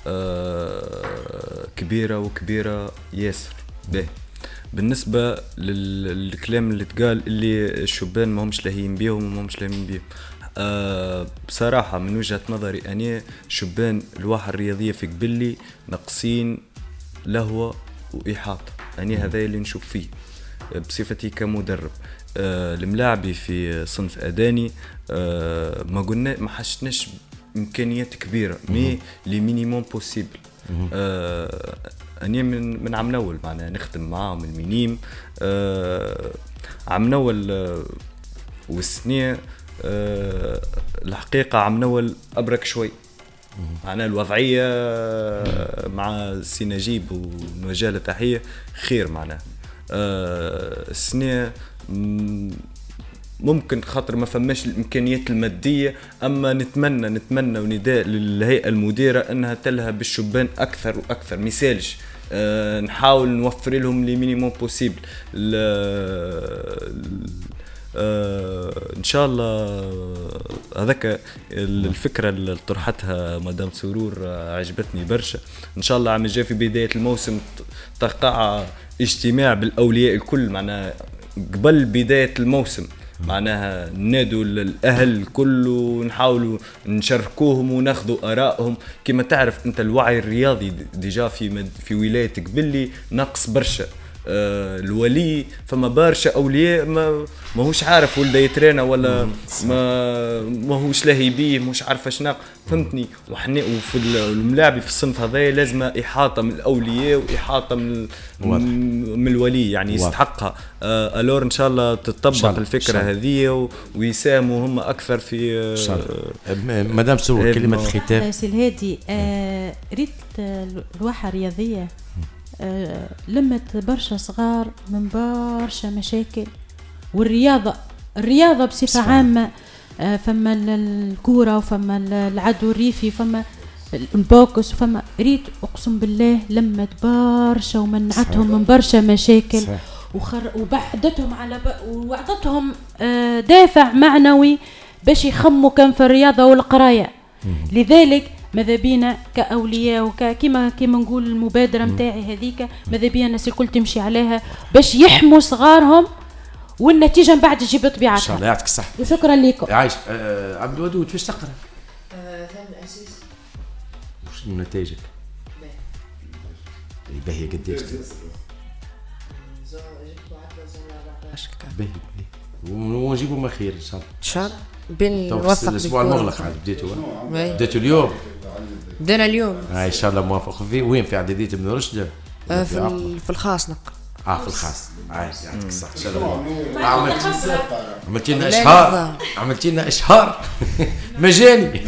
كبيرة ياسر باهي. بالنسبة للكلام اللي تقال اللي الشبان ما همش لاهيين بيهم وما همش لاهيين بيهم بصراحة من وجهة نظري أنا شبان الواحة الرياضية في قبلي نقصين لهوة وإحاطة أنا هذا اللي نشوف فيه بصفتي كمدرب. الملاعبي في صنف أداني ما حشتناش إمكانيات كبيرة مي لي مينيموم بوسيبل. أنا من عام الأول معنا نخدم معهم المينيم عام الأول والسنة الحقيقة عم نول أبرك شوي معنا الوضعية مع سي نجيب ونوجه له تحية خير معنا السنة ممكن خاطر ما فماش الإمكانيات المادية أما نتمنى ونداء للهيئة المديرة أنها تلها بالشبان أكثر وأكثر مثالش نحاول نوفر لهم لي مينيموم بوسيبل ان شاء الله. هذاك الفكره اللي طرحتها مدام سرور عجبتني برشا. ان شاء الله عم جاي في بدايه الموسم تقع اجتماع بالاولياء الكل معنا قبل بدايه الموسم معناها نادوا الاهل الكل ونحاولوا نشاركوهم وناخذوا ارائهم. كما تعرف انت الوعي الرياضي ديجا في ولايه قبلي ناقص برشا. الولي فما برشا اولياء ما هوش عارف ولده يترينا ولا ما هوش لاهي بيه مش عارفه شنو فهمتني. وحنا وفي الملاعبي في الصنف هذا لازم احاطه من الاولياء واحاطه من الولي يعني يستحقها. الور ان شاء الله تطبق الفكره هذه ويساهموا هم اكثر في مدام سرور كلمه ختام. سي الهادي ريت الواحه الرياضيه لمت برشا صغار من برشا مشاكل. والرياضة بصفة عامة فما الكورة وفما العدو الريفي فما البوكس وفما ريت أقسم بالله لمت برشا ومنعتهم من برشا مشاكل وبعدتهم وعطتهم دافع معنوي باش يخموا كان في الرياضة والقراية. لذلك ماذا بينا كأولياء وكما نقول المبادرة متاعي هذيك ماذا بينا الناس الكل تمشي عليها باش يحموا صغارهم والنتيجة من بعد تجيب طبيعتها. إن شاء الله يعطيك الصحة. وشكرا لكم. عايش عبد الودود فاش تقرأ؟ ثامن الأساس. وش نتائجك؟ باهية قديش؟ باهي ونجيبوا ما خير إن شاء الله. إن شاء الله. بين نوفق الأسبوع المغلق عاد بديتوا اليوم. بدينا اليوم. إن شاء الله موافق. في وين في إعدادية ابن رشد؟ في الخاصنق. في الخاص. يعطيك الصحة ان شاء الله. عملتي لنا اشهار مجاني.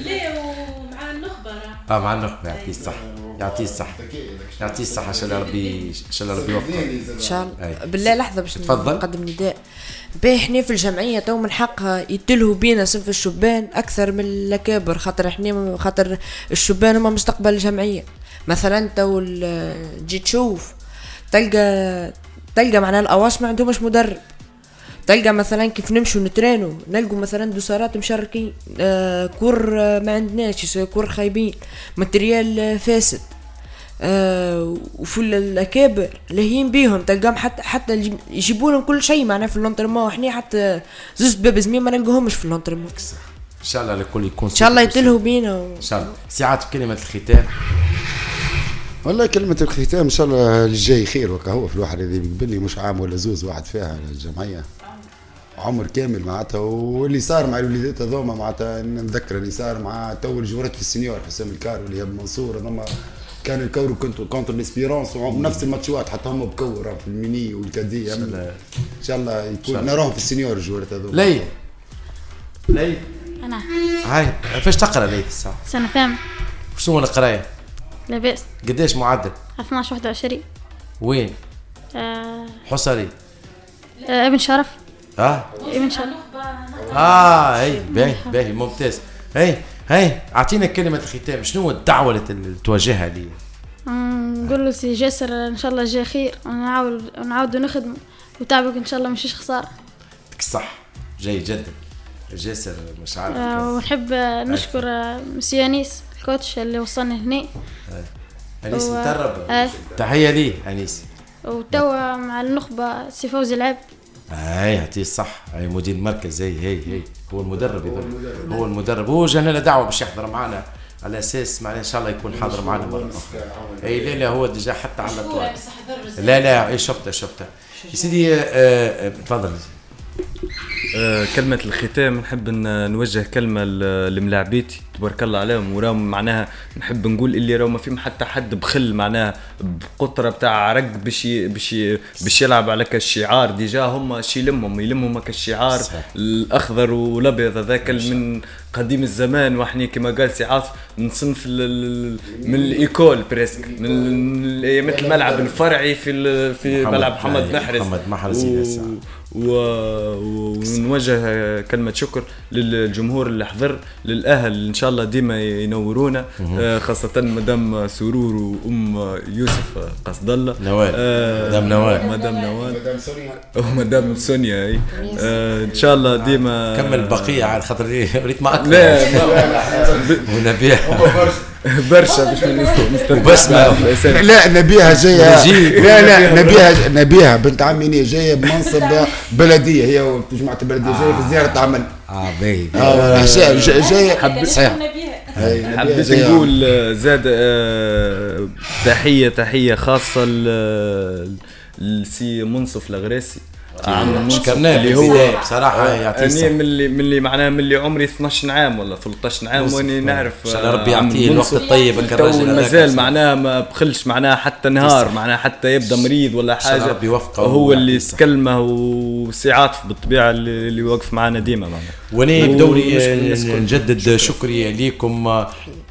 ومع النخبة مع النخبة. يعطيه الصحة ان شاء الله ربي يوفقه ان شاء الله. بالله لحظة باش نقدم نداء. احنا في الجمعية تو من حقها يتلهوا بينا صنف الشبان اكثر من الاكابر، خاطر الشبان هما مستقبل الجمعية. مثلا تو تجي تشوف تلقى معناها الأواص ما عندهمش مدرب. تلقى مثلا كيف نمشوا نترينوا نلقوا مثلا دوسارات مشاركين، كور ما عندناش، كور خايبين، ماتريال فاسد، وفي الأكابر لهين بيهم تلقاهم حتى يجيبوا لهم كل شيء معناه في اللونترمون. احنا حتى زوز باب زمين ما نلقاهمش في اللونترمون. ان شاء الله الكل يكون ان شاء الله يتلهوا بينا ان شاء الله. ساعات كلمة الختام. والله كلمة الختام إن شاء الله الجاي خير. وكهو في الواحد اللي بيقبلني مش عام ولا زوز واحد فيها الجمعية عمر كامل معناتها. واللي صار مع الوليدات هذوما معناتها نذكر اللي صار مع تو الجورات في السنيور حسام الكار واللي المنصور هذوما كانوا يكوروا كونتر ليسبيرونس ونفس الماتشات حتى هم بكور في الميني والكادية. ان شاء الله يكون نراهم في السنيور الجورات هذوما. ليث انا هاي فاش تقرا ليث الساعة؟ سنة ثامنة. شنو القراية؟ لاباس. قديش معدل؟ 12-21. وين؟ حصري. ابن شرف. ابن شرف. هي باهي ممتاز. هي اعطينا كلمة الختام. شنو الدعوة اللي توجهها لي؟ نقول له سي جاسر ان شاء الله جاي خير، ونعاودوا نخدم وتعبك ان شاء الله مش خسارة. يعطيك الصح. جيد جدا جاسر. مش عارف. ونحب نشكر مسيو انيس الكوتش اللي وصلنا هنا. انيس مدرب. تحية ليه انيس. وتوا مع النخبة سي فوزي العب. يعطيه الصح. مدير المركز. هي هو المدرب. هو جانا له دعوة باش يحضر معنا على اساس معناه ان شاء الله يكون حاضر معنا مرة اخرى. لا هو ديجا حتى على الطوال. لا شفتها يا سيدي. تفضل. كلمة الختام نحب نوجه كلمة لملاعبيتي تبارك الله عليهم، وراهم معناها نحب نقول اللي راهم ما فيهم حتى حد بخل معناها بقطرة بتاع عرق باش يلعب على كالشعار. ديجا هم شي يلمهم كالشعار الأخضر والأبيض هذاك من قديم الزمان. وحني كما قال سي عاصف من صنف من الإيكول بريسك من أيامات الملعب الفرعي في ملعب محمد محرز. ونوجه كلمة شكر للجمهور اللي حضر، للأهل إن شاء الله ديما ينورونا، خاصة مدام سرور وأم يوسف قصد الله مدام نوال ومدام سونيا. إن شاء الله ديما كمل البقية على خاطر ريت معك. لا ونبيها برشا وبسمة. لا نبيها جاية. لا نبيها بنت عمي جاية بمنصب بلدية، هي وجماعة البلدية جاية في زيارة عمل. باهي. جاية صحيح. حبيت نقول زاد تحية خاصة لسي منصف الغراسي شكرناه اللي هو بصراحة يعطيه من اللي معناه من اللي عمري 12 عام ولا 13 عام واني نعرف ان شاء الله ربي يعطيه الوقت الطيب. الراجل مازال معناه ما بخلش معناه حتى نهار معناه حتى يبدا مريض ولا حاجة هو اللي تكلمه وسي عاطف بالطبيعة اللي واقف معنا ديما معناه. وانا بدوري نجدد شكري ليكم.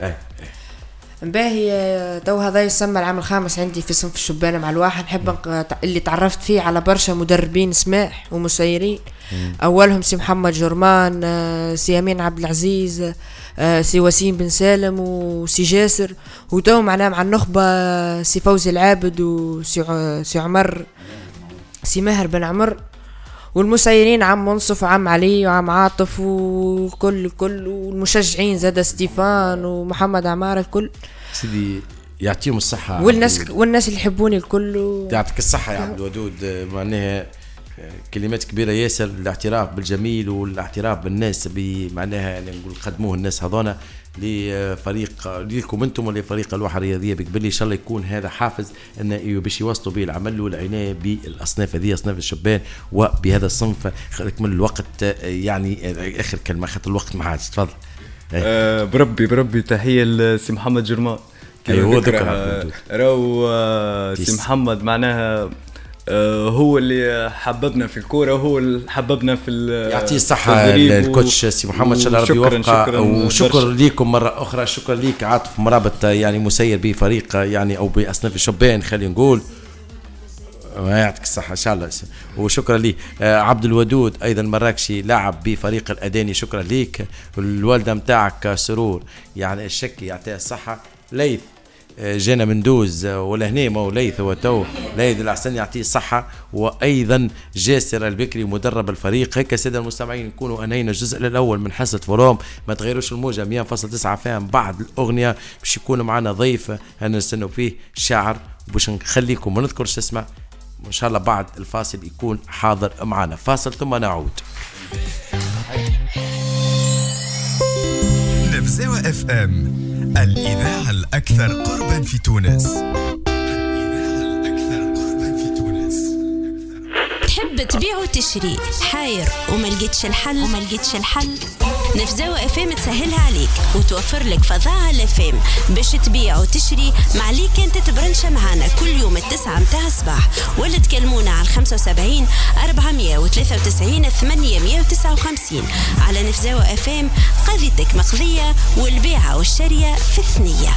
باهي تو هذا يسمى العام الخامس عندي في صنف الشبانة مع الواحد. نحب اللي تعرفت فيه على برشا مدربين سماح ومسيرين. أولهم سي محمد جرمان، سي يمين عبد العزيز، سي وسيم بن سالم وسي جاسر. وتو معنا مع النخبة سي فوزي العابد وسي عمر سي ماهر بن عمر. والمسيرين عم منصف وعم علي وعم عاطف وكل والمشجعين زاد ستيفان ومحمد عمار الكل سيدي يعطيهم الصحة. والناس اللي يحبوني الكل يعطيك الصحة يا عبد الودود. معناها كلمات كبيرة ياسر، الاعتراف بالجميل والاعتراف بالناس بمعناها نقول قدموه الناس هذونا لفريق ليكم انتم ولفريق الواحة الرياضية بقبل ان شاء الله يكون هذا حافز ان باش يوصلوا به العمل والعناية بالاصناف هذه اصناف الشبان وبهذا الصنف. من الوقت يعني اخر كلمة خاطر الوقت ما عادش. تفضل. بربي تحية لسي محمد جرمان. هو ذكر راهو سي محمد معناها هو اللي حببنا في الكوره وهو اللي حببنا في يعطيه الصحه الكوتش سي محمد ان شاء الله ربي يوفقه. وشكر ليكم مره اخرى. شكرا ليك عاطف مرابط يعني مسير بفريق يعني او باصناف الشبان خلينا نقول يعطيك الصحة إن شاء الله. وشكرا لي عبد الودود أيضا مراكشي لاعب بفريق الأداني شكرا ليك. والوالدة متاعك سرور يعني الشكي يعطيها الصحة. ليث جينا مندوز ولهني مو ليث وتو ليث الأحسن يعطيه الصحة. وأيضا جاسر البكري مدرب الفريق. هيك سيدة المستمعين نكونوا أنهينا الجزء الأول من حصة فروم. ما تغيروش الموجة 100.9 فهم. بعد الأغنية باش يكون معنا ضيف هنستنوا فيه شاعر باش نخليكم ما نذكرش اسمه إن شاء الله. بعد الفاصل يكون حاضر معنا. فاصل ثم نعود. نفزاوة اف ام الإذاعة الأكثر قربا في تونس. تحب تبيع وتشري حاير وما لقيتش الحل نفزاوة اف ام تسهلها عليك وتوفر لك فظاعة الاف ام باش تبيع وتشري. معليك انت تبرنشا معانا كل يوم 9 متاع الصباح ولا تكلمونا على 75 493 859 على نفزاوة اف ام. قضيتك مقضية والبيعة والشرية في الثنية.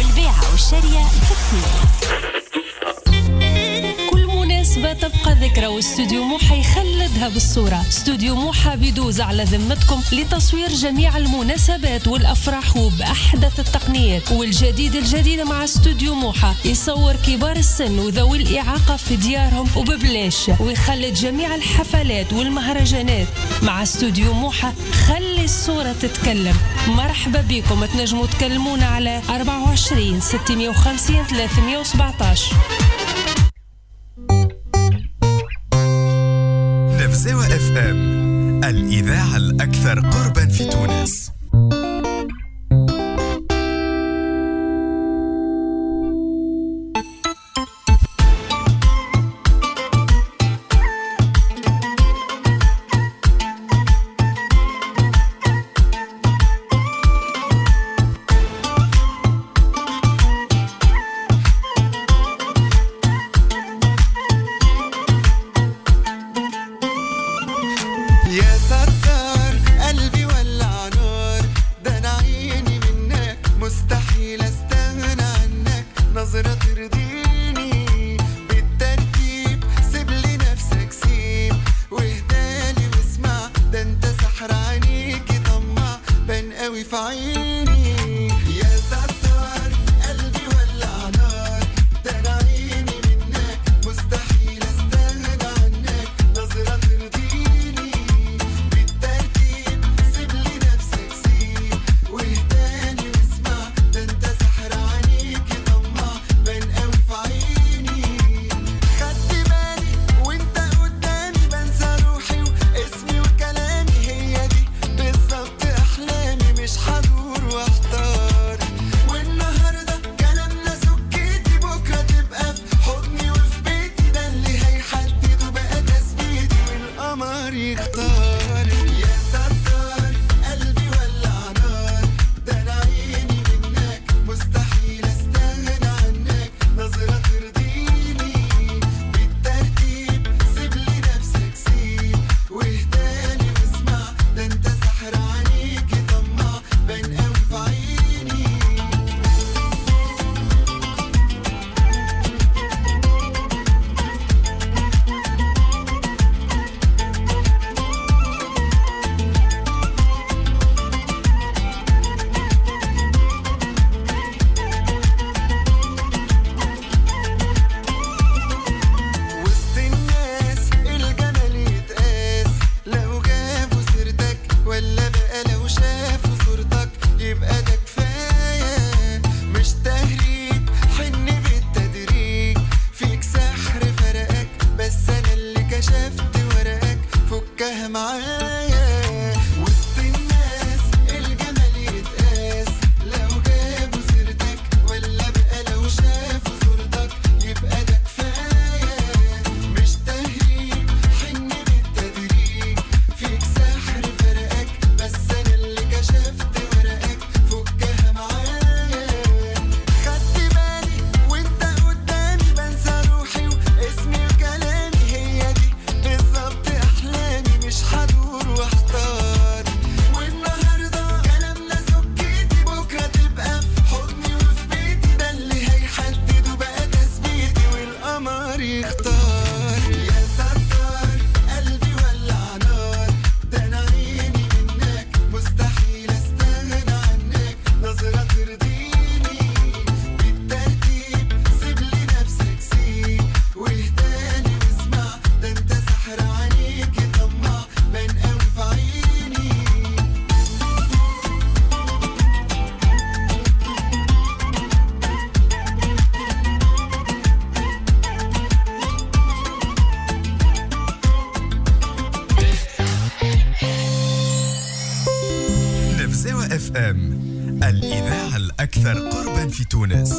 تبقى ذكرى واستوديو موحى يخلدها بالصورة. استوديو موحى بيدوز على ذمتكم لتصوير جميع المناسبات والأفراح وبأحدث التقنيات والجديدة مع استوديو موحى. يصور كبار السن وذوي الإعاقة في ديارهم وببلاش ويخلد جميع الحفلات والمهرجانات مع استوديو موحى. خلي الصورة تتكلم. مرحبا بكم. تنجموا تكلمونا على 24 650 317. نفزاوة اف ام الإذاعة الأكثر قربا في تونس. يا ستار قلبي ولع نار FM الإذاعة الأكثر قربا في تونس.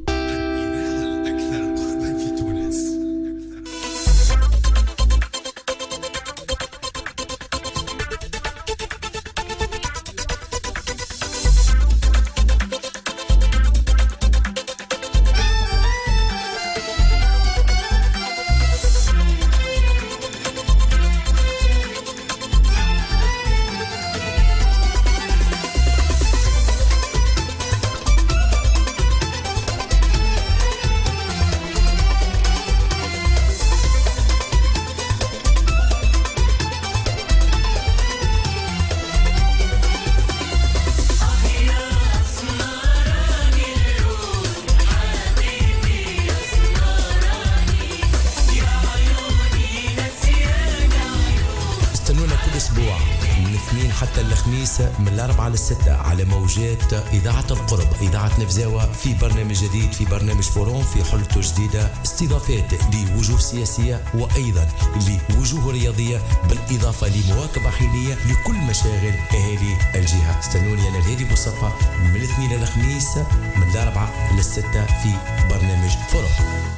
من الأربعة للستة على موجات إذاعة القرب إذاعة نفزاوة في برنامج جديد في برنامج فوروم في حلته جديدة استضافات لوجوه سياسية وأيضا لوجوه رياضية بالإضافة لمواكبة حينية لكل مشاغل أهالي الجهة. استنوني أنا الهادي بوصفة من الاثنين للخميس من الأربعة للستة في برنامج فوروم.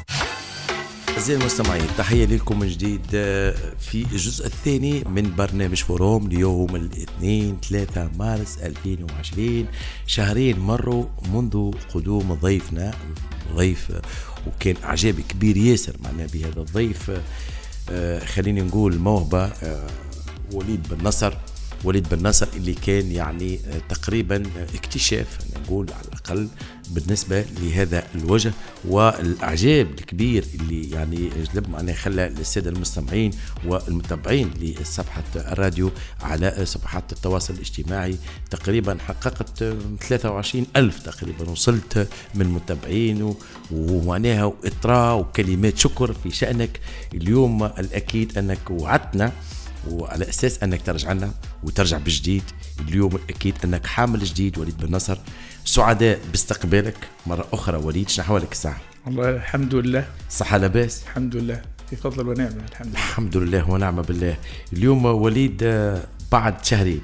أعزائي المستمعين تحية لكم من جديد في الجزء الثاني من برنامج فوروم ليوم الاثنين 3 مارس 2020. شهرين مروا منذ قدوم ضيفنا ضيف وكان إعجابي كبير ياسر معنا بهذا الضيف. خليني نقول موهبة وليد بن نصر اللي كان يعني تقريبا اكتشاف نقول على الأقل بالنسبة لهذا الوجه والإعجاب الكبير اللي يعني جلب معنا خلى للسادة المستمعين والمتابعين لصفحة الراديو على صفحات التواصل الاجتماعي. تقريبا حققت 23,000 تقريبا وصلت من متابعين ومعناها وإطراء وكلمات شكر في شأنك. اليوم الأكيد أنك وعدتنا وعلى أساس أنك ترجع لنا وترجع بجديد. اليوم أكيد أنك حامل جديد وليد بن نصر. سعداء باستقبالك مرة أخرى وليد. شنو أحوالك الساعة؟ والله الحمد لله. صحة لاباس؟ الحمد لله في فضل ونعمة. الحمد لله ونعمة بالله. اليوم وليد بعد شهرين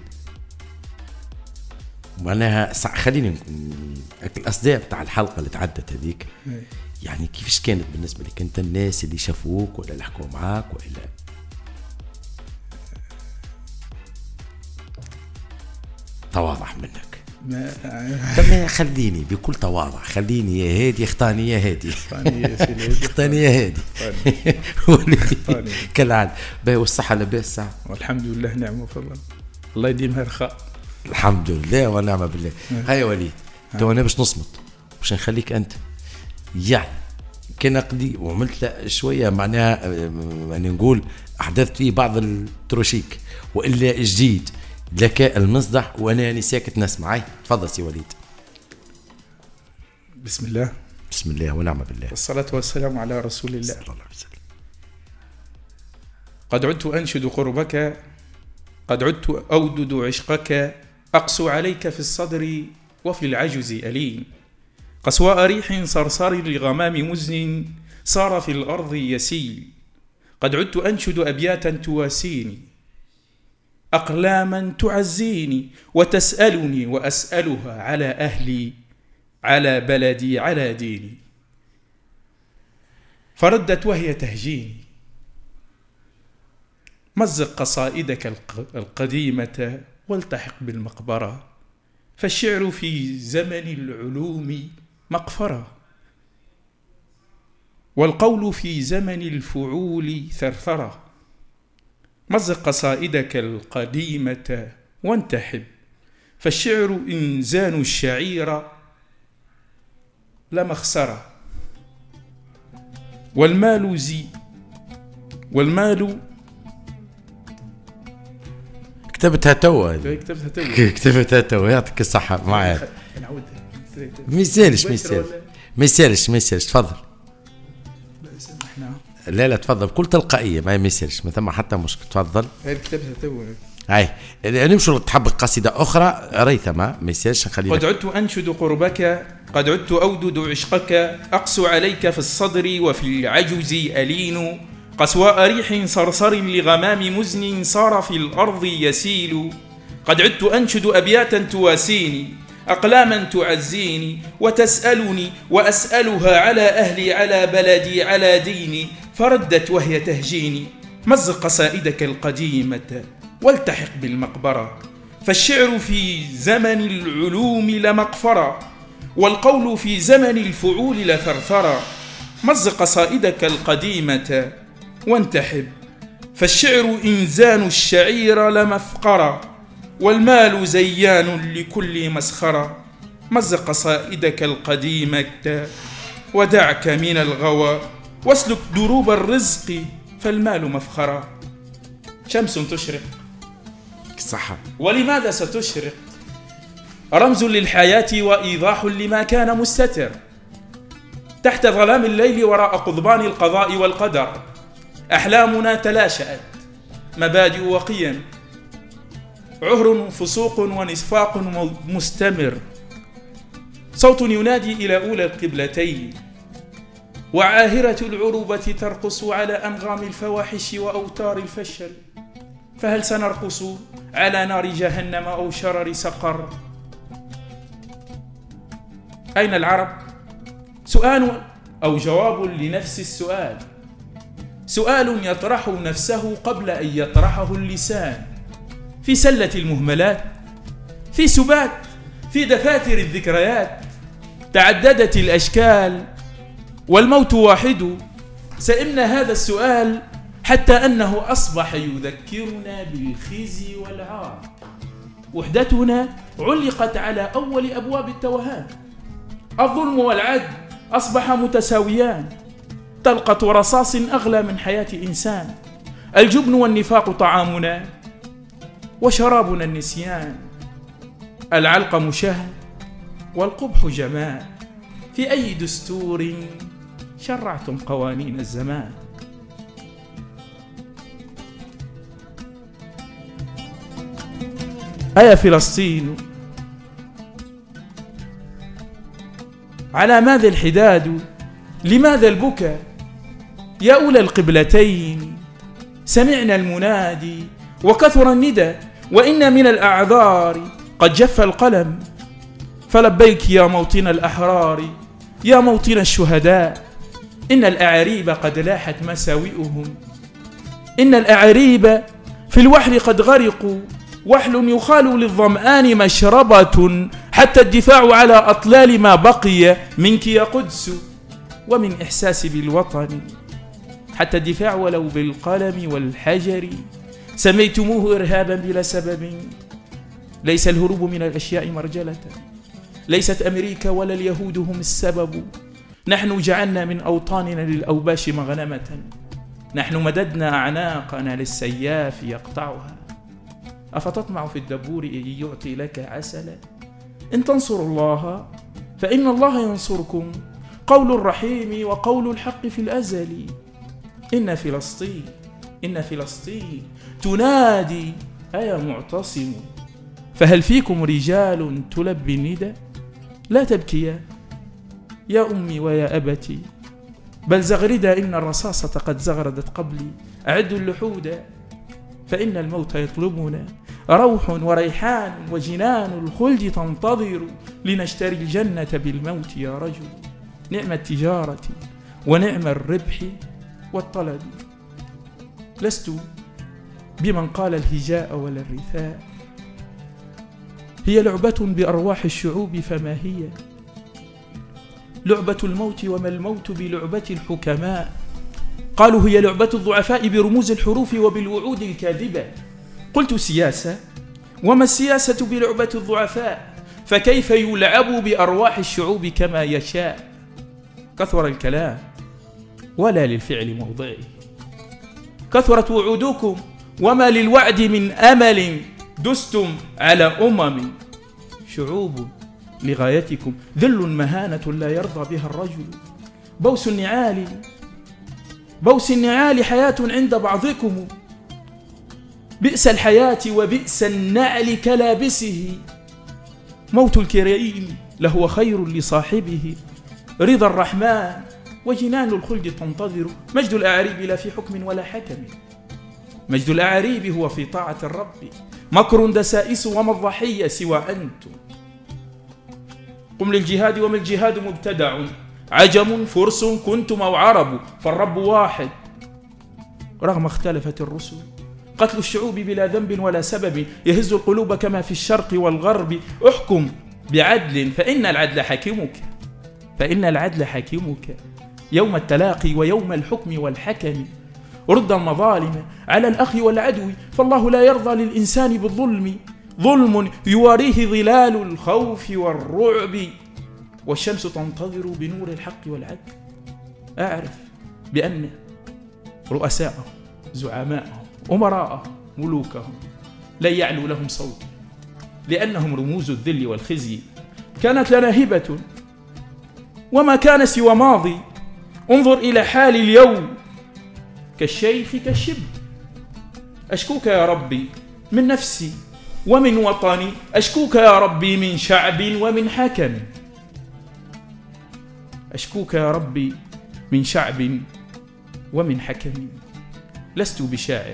معناها خليني الأصداء بتاع الحلقة اللي تعدت هذيك يعني كيفش كانت بالنسبة لك أنت الناس اللي شافوك ولا اللي حكوا معاك ولا تواضع منك؟ ما خليني بكل تواضع خليني يا هادي اختاني يا هادي اختاني يا هادي كالعادة. باهي والصحة لاباس ساعة؟ والحمد لله نعم وفضل الله يديمها رخاء. الحمد لله ونعم بالله. هيا وليد تو انا باش نصمت باش نخليك انت يعني كان قدي وعملت شوية معناها يعني نقول احدثت فيه بعض التروشيك والا جديد لك المصدح وانا يعني ساكت نسمع. تفضل سي وليد. بسم الله ونعم بالله والصلاة والسلام على رسول الله صلى الله عليه وسلم. قد عدت أنشد قربك قد عدت أودد عشقك أقسو عليك في الصدر وفي العجز ألين قسواء ريح صرصر لغمام مزن صار في الأرض يسيل قد عدت أنشد أبياتا تواسيني أقلاما تعزيني وتسألني وأسألها على أهلي على بلدي على ديني فردت وهي تهجيني مزق قصائدك القديمة والتحق بالمقبرة فالشعر في زمن العلوم مقفرة والقول في زمن الفعول ثرثرة مزق قصائدك القديمة وانتحب فالشعر إنزان الشعير لمخسرة والمال كتبتها توا يعطيك الصحة معايا. ما يسالش تفضل. لا تفضل بكل تلقائية ما يسالش ما ثم حتى مشكل. تفضل. كتبتها توا هاي نمشوا تحب قصيدة أخرى ريثما ما يسالش نخلينا. قد عدت أنشد قربك قد عدت أودد عشقك أقسو عليك في الصدر وفي العجز ألين قسواء ريح صرصر لغمام مزن صار في الأرض يسيل قد عدت أنشد أبياتا تواسيني، أقلاما تعزيني وتسألني وأسألها على أهلي على بلدي على ديني، فردت وهي تهجيني مزق قصائدك القديمة والتحق بالمقبرة، فالشعر في زمن العلوم لمقفرة، والقول في زمن الفعول لثرثرة. مزق قصائدك القديمة وانتحب، فالشعر إنزان الشعير لمفقرة، والمال زيان لكل مسخرة. مزق قصائدك القديمة ودعك من الغوى، واسلك دروب الرزق فالمال مفخرة. شمس تشرق صحة، ولماذا ستشرق؟ رمز للحياة وإيضاح لما كان مستتر تحت ظلام الليل وراء قضبان القضاء والقدر. أحلامنا تلاشأت، مبادئ وقيم، عهر فسوق ونفاق مستمر، صوت ينادي إلى أولى القبلتين، وعاهرة العروبة ترقص على أنغام الفواحش وأوتار الفشل. فهل سنرقص على نار جهنم أو شرر سقر؟ أين العرب؟ سؤال أو جواب لنفس السؤال، سؤال يطرح نفسه قبل أن يطرحه اللسان، في سلة المهملات، في سبات، في دفاتر الذكريات، تعددت الأشكال والموت واحد. سئمنا هذا السؤال حتى أنه أصبح يذكرنا بالخزي والعار. وحدتنا علقت على أول أبواب التوهان، الظلم والعدل أصبح متساويان، طلقة رصاص أغلى من حياة إنسان، الجبن والنفاق طعامنا وشرابنا النسيان، العلقم شهد والقبح جمال، في أي دستور شرعتم قوانين الزمان؟ أيا فلسطين على ماذا الحداد؟ لماذا البكاء؟ يا أولى القبلتين سمعنا المنادي وكثر الندى، وإن من الأعذار قد جف القلم، فلبيك يا موطن الأحرار يا موطن الشهداء. إن الأعاريب قد لاحت مساوئهم، إن الأعاريب في الوحل قد غرقوا، وحل يخال للظمآن مشربة، حتى الدفاع على أطلال ما بقي منك يا قدس، ومن إحساس بالوطن، حتى الدفاع ولو بالقلم والحجر. سميتموه إرهابا بلا سبب، ليس الهروب من الأشياء مرجلة، ليست أمريكا ولا اليهود هم السبب. نحن جعلنا من أوطاننا للأوباش مغنمة، نحن مددنا أعناقنا للسياف يقطعها. أفتطمع في الدبور إن يعطي لك عسلا؟ إن تنصروا الله فإن الله ينصركم، قول الرحيم وقول الحق في الأزل. إن فلسطين إن فلسطين تنادي أيا معتصم، فهل فيكم رجال تلبي الندى؟ لا تبكيا يا أمي ويا أبتي، بل زغردا إن الرصاصة قد زغردت قبلي. أعدوا اللحود فإن الموت يطلبنا، روح وريحان وجنان الخلد تنتظر، لنشتري الجنة بالموت يا رجل. نعم التجارة ونعم الربح والطلب، لست بمن قال الهجاء ولا الرثاء، هي لعبة بأرواح الشعوب، فما هي لعبة الموت وما الموت بلعبة الحكماء. قالوا هي لعبة الضعفاء برموز الحروف وبالوعود الكاذبة. قلت سياسة، وما السياسة بلعبة الضعفاء؟ فكيف يلعب بأرواح الشعوب كما يشاء؟ كثر الكلام ولا للفعل موضعه، كثرت وعودكم وما للوعد من أمل، دستم على شعوب لغايتكم، ذل مهانة لا يرضى بها الرجل. بوس النعال حياة عند بعضكم، بئس الحياة وبئس النعل كلابسه. موت الكريم لهو خير لصاحبه، رضا الرحمن وجنان الخلد تنتظر. مجد الأعاريب لا في حكم ولا حكم، مجد الأعاريب هو في طاعة الرب، مكر دسائس وما الضحية سوى أنتم. قم للجهاد وما الجهاد مبتدع، عجم فرس كنتم أو عرب فالرب واحد رغم اختلفت الرسل. قتل الشعوب بلا ذنب ولا سبب يهز القلوب كما في الشرق والغرب. احكم بعدل فإن العدل حاكمك، فإن العدل حاكمك يوم التلاقي ويوم الحكم والحكم. رد المظالم على الأخ والعدو فالله لا يرضى للإنسان بالظلم. ظلم يواريه ظلال الخوف والرعب، والشمس تنتظر بنور الحق والعدل. أعرف بأن رؤساءهم زعماءهم أمراءهم ملوكهم لن يعلو لهم صوت، لأنهم رموز الذل والخزي. كانت لنا هبة وما كان سوى ماضي. انظر إلى حال اليوم كالشيخ كالشب. أشكوك يا ربي من نفسي ومن وطني، أشكوك يا ربي من شعب ومن حكم. أشكوك يا ربي من شعب ومن حكم. لست بشاعر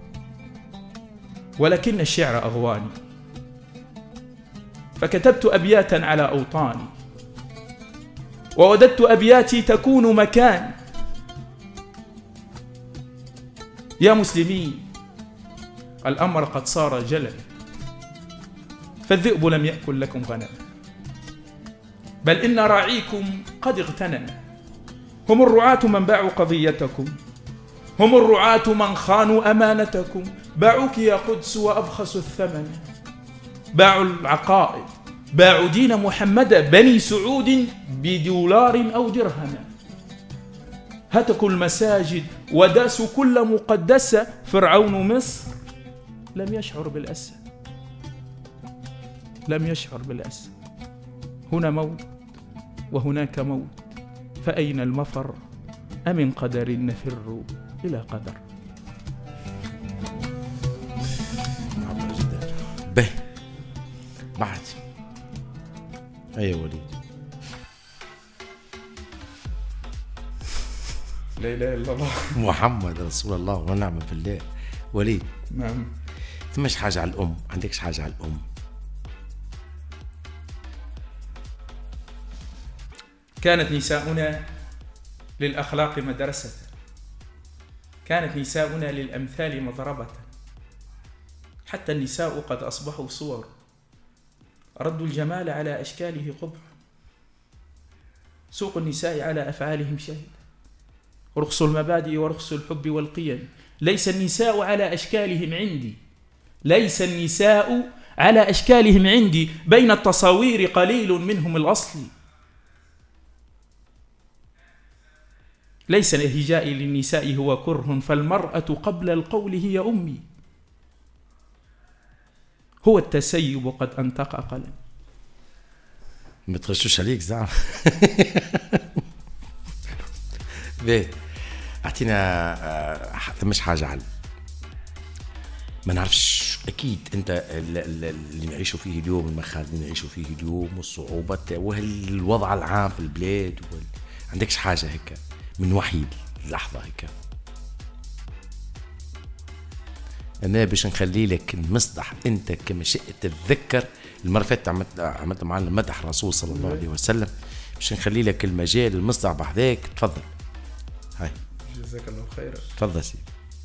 ولكن الشعر أغواني، فكتبت أبياتا على أوطاني، ووددت أبياتي تكون مكان. يا مسلمين الأمر قد صار جلل، فالذئب لم يأكل لكم غنم، بل إن راعيكم قد اغتنم. هم الرعاة من باعوا قضيتكم، هم الرعاة من خانوا أمانتكم. باعوك يا قدس وأبخسوا الثمن، باعوا العقائد، باعوا دين محمد بني سعود بدولار أو درهم. هتكوا المساجد وداسوا كل مقدسة. فرعون مصر لم يشعر بالأسى، لم يشعر بالأسى. هنا موت وهناك موت، فأين المفر؟ أمن قدر نفر إلى قدر. به بعد أي وليد لا إله إلا الله محمد رسول الله ونعم بالله. وليد نعم، ثمش حاجة على الأم، عندكش حاجة على الأم؟ كانت نساؤنا للأخلاق مدرسة، كانت نساؤنا للأمثال مضربة. حتى النساء قد أصبحوا صور، ردوا الجمال على أشكاله قبح. سوق النساء على أفعالهم شهد، رخص المبادئ ورخص الحب والقيم. ليس النساء على أشكالهم عندي، ليس النساء على أشكالهم عندي، بين التصاوير قليل منهم الأصلي. ليس الهجاء للنساء هو كره، فالمرأة قبل القول هي أمي. هو التسيب قد أنتقى قلم. ما تغشوش عليك زعم. بيه اعطينا مش حاجة على ما نعرفش. أكيد أنت اللي نعيشوا فيه اليوم، المخاذ اللي نعيشوا فيه اليوم والصعوبة والوضع العام في البلاد عندكش حاجة هيك من وحي اللحظة هيك؟ أنا باش نخلي لك المصدح أنت كما شئت تتذكر. المرة فاتت عملت معنا مدح الرسول صلى الله عليه وسلم، باش نخلي لك المجال المصدح بحذاك. تفضل. هاي جزاك الله خيرا. تفضل سيدي.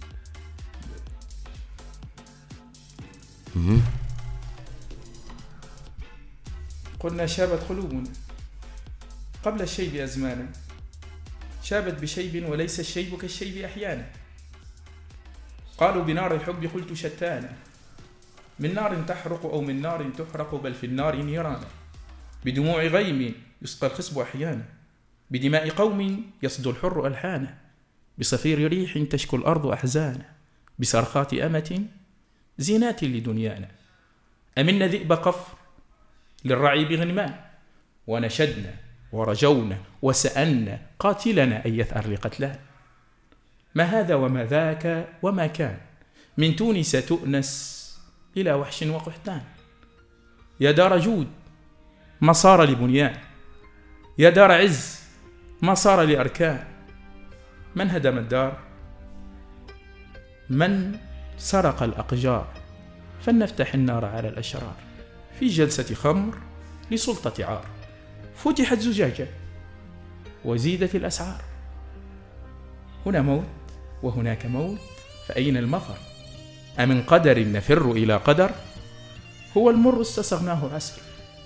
قلنا شابت قلوبنا قبل الشيب أزمانا، شابت بشيب وليس الشيب كالشيب أحيانا. قالوا بنار الحب قلت شتانا، من نار تحرق أو من نار تحرق، بل في النار نيرانا. بدموع غيم يسقى الخصب أحيانا، بدماء قوم يصدو الحر ألحانا، بصفير ريح تشكو الأرض أحزانا، بصرخات أمة زينات لدنيانا. أمنا ذئب قفر للرعي بغنمان، ونشدنا ورجونا وسألنا قاتلنا أن يثأر لقتلان. ما هذا وما ذاك وما كان، من تونس تؤنس إلى وحش وقحتان. يا دار جود ما صار لبنيان، يا دار عز ما صار لأركان. من هدم الدار؟ من سرق الأقجار فلنفتح النار على الأشرار. في جلسة خمر لسلطة عار، فتحت زجاجة وزيدت الأسعار. هنا موت وهناك موت، فأين المفر؟ أمن قدر نفر إلى قدر؟ هو المر استصغناه عسل،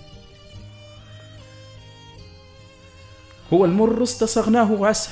هو المر استصغناه عسل.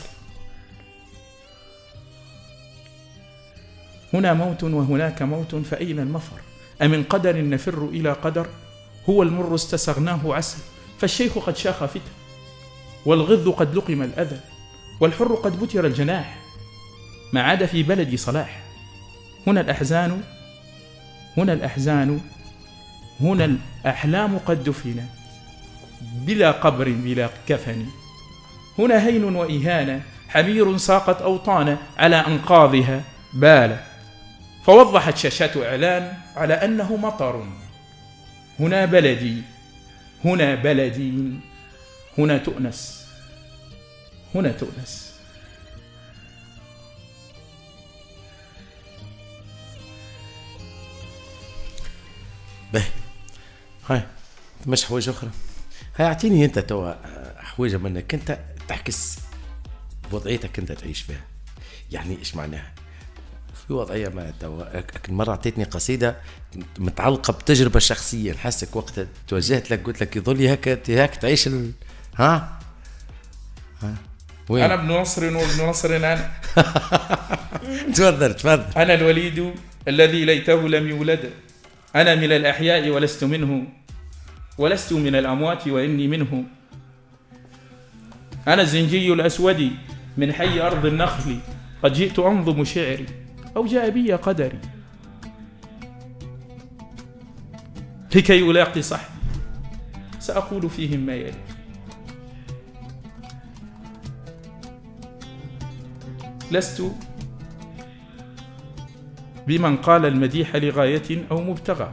هنا موت وهناك موت، فأين المفر؟ أمن قدر نفر إلى قدر؟ هو المر استسغناه عسل. فالشيخ قد شاخ فتى، والغض قد لقم الأذى، والحر قد بتر الجناح، ما عاد في بلدي صلاح. هنا الأحزان، هنا الأحزان، هنا الأحلام قد دفنت بلا قبر بلا كفن. هنا هين وإهانة، حمير ساقت أوطان على أنقاضها بالت، فوضحت شاشات إعلان على أنه مطر. هنا بلدي، هنا بلدي، هنا تؤنس، هنا تؤنس. به هاي مش حوايج أخرى. هاي أعطيني أنت توا حوايج منك أنت تعكس وضعيتك أنت تعيش فيها. يعني إيش معناها؟ في وضعية ما توا مرة أعطيتني قصيدة متعلقة بتجربة شخصية، نحسك وقت توجهت لك قلت لك يظل هيك تعيش ها وين؟ أنا ابن نصر وابن نصر أنا. تفضل. أنا الوليد الذي ليته لم يولد، أنا من الأحياء ولست منه، ولست من الأموات وإني منه. أنا الزنجي الأسود من حي أرض النخل، قد جئت أنظم شعري أو جاء بي قدري، لكي ألاقي صحبي سأقول فيهم ما يلي. لست بمن قال المديح لغاية أو مبتغى،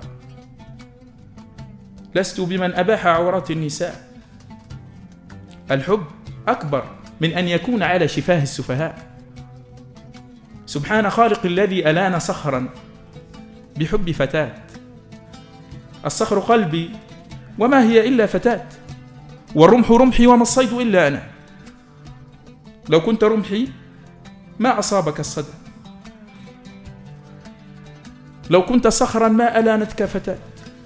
لست بمن أباح عورات النساء. الحب أكبر من أن يكون على شفاه السفهاء. سبحان خالق الذي ألان صخرا بحب فتاة، الصخر قلبي وما هي إلا فتاة، والرمح رمحي وما الصيد إلا أنا. لو كنت رمحي ما أصابك الصدى، لو كنت صخرا ما ألانتك فتاة.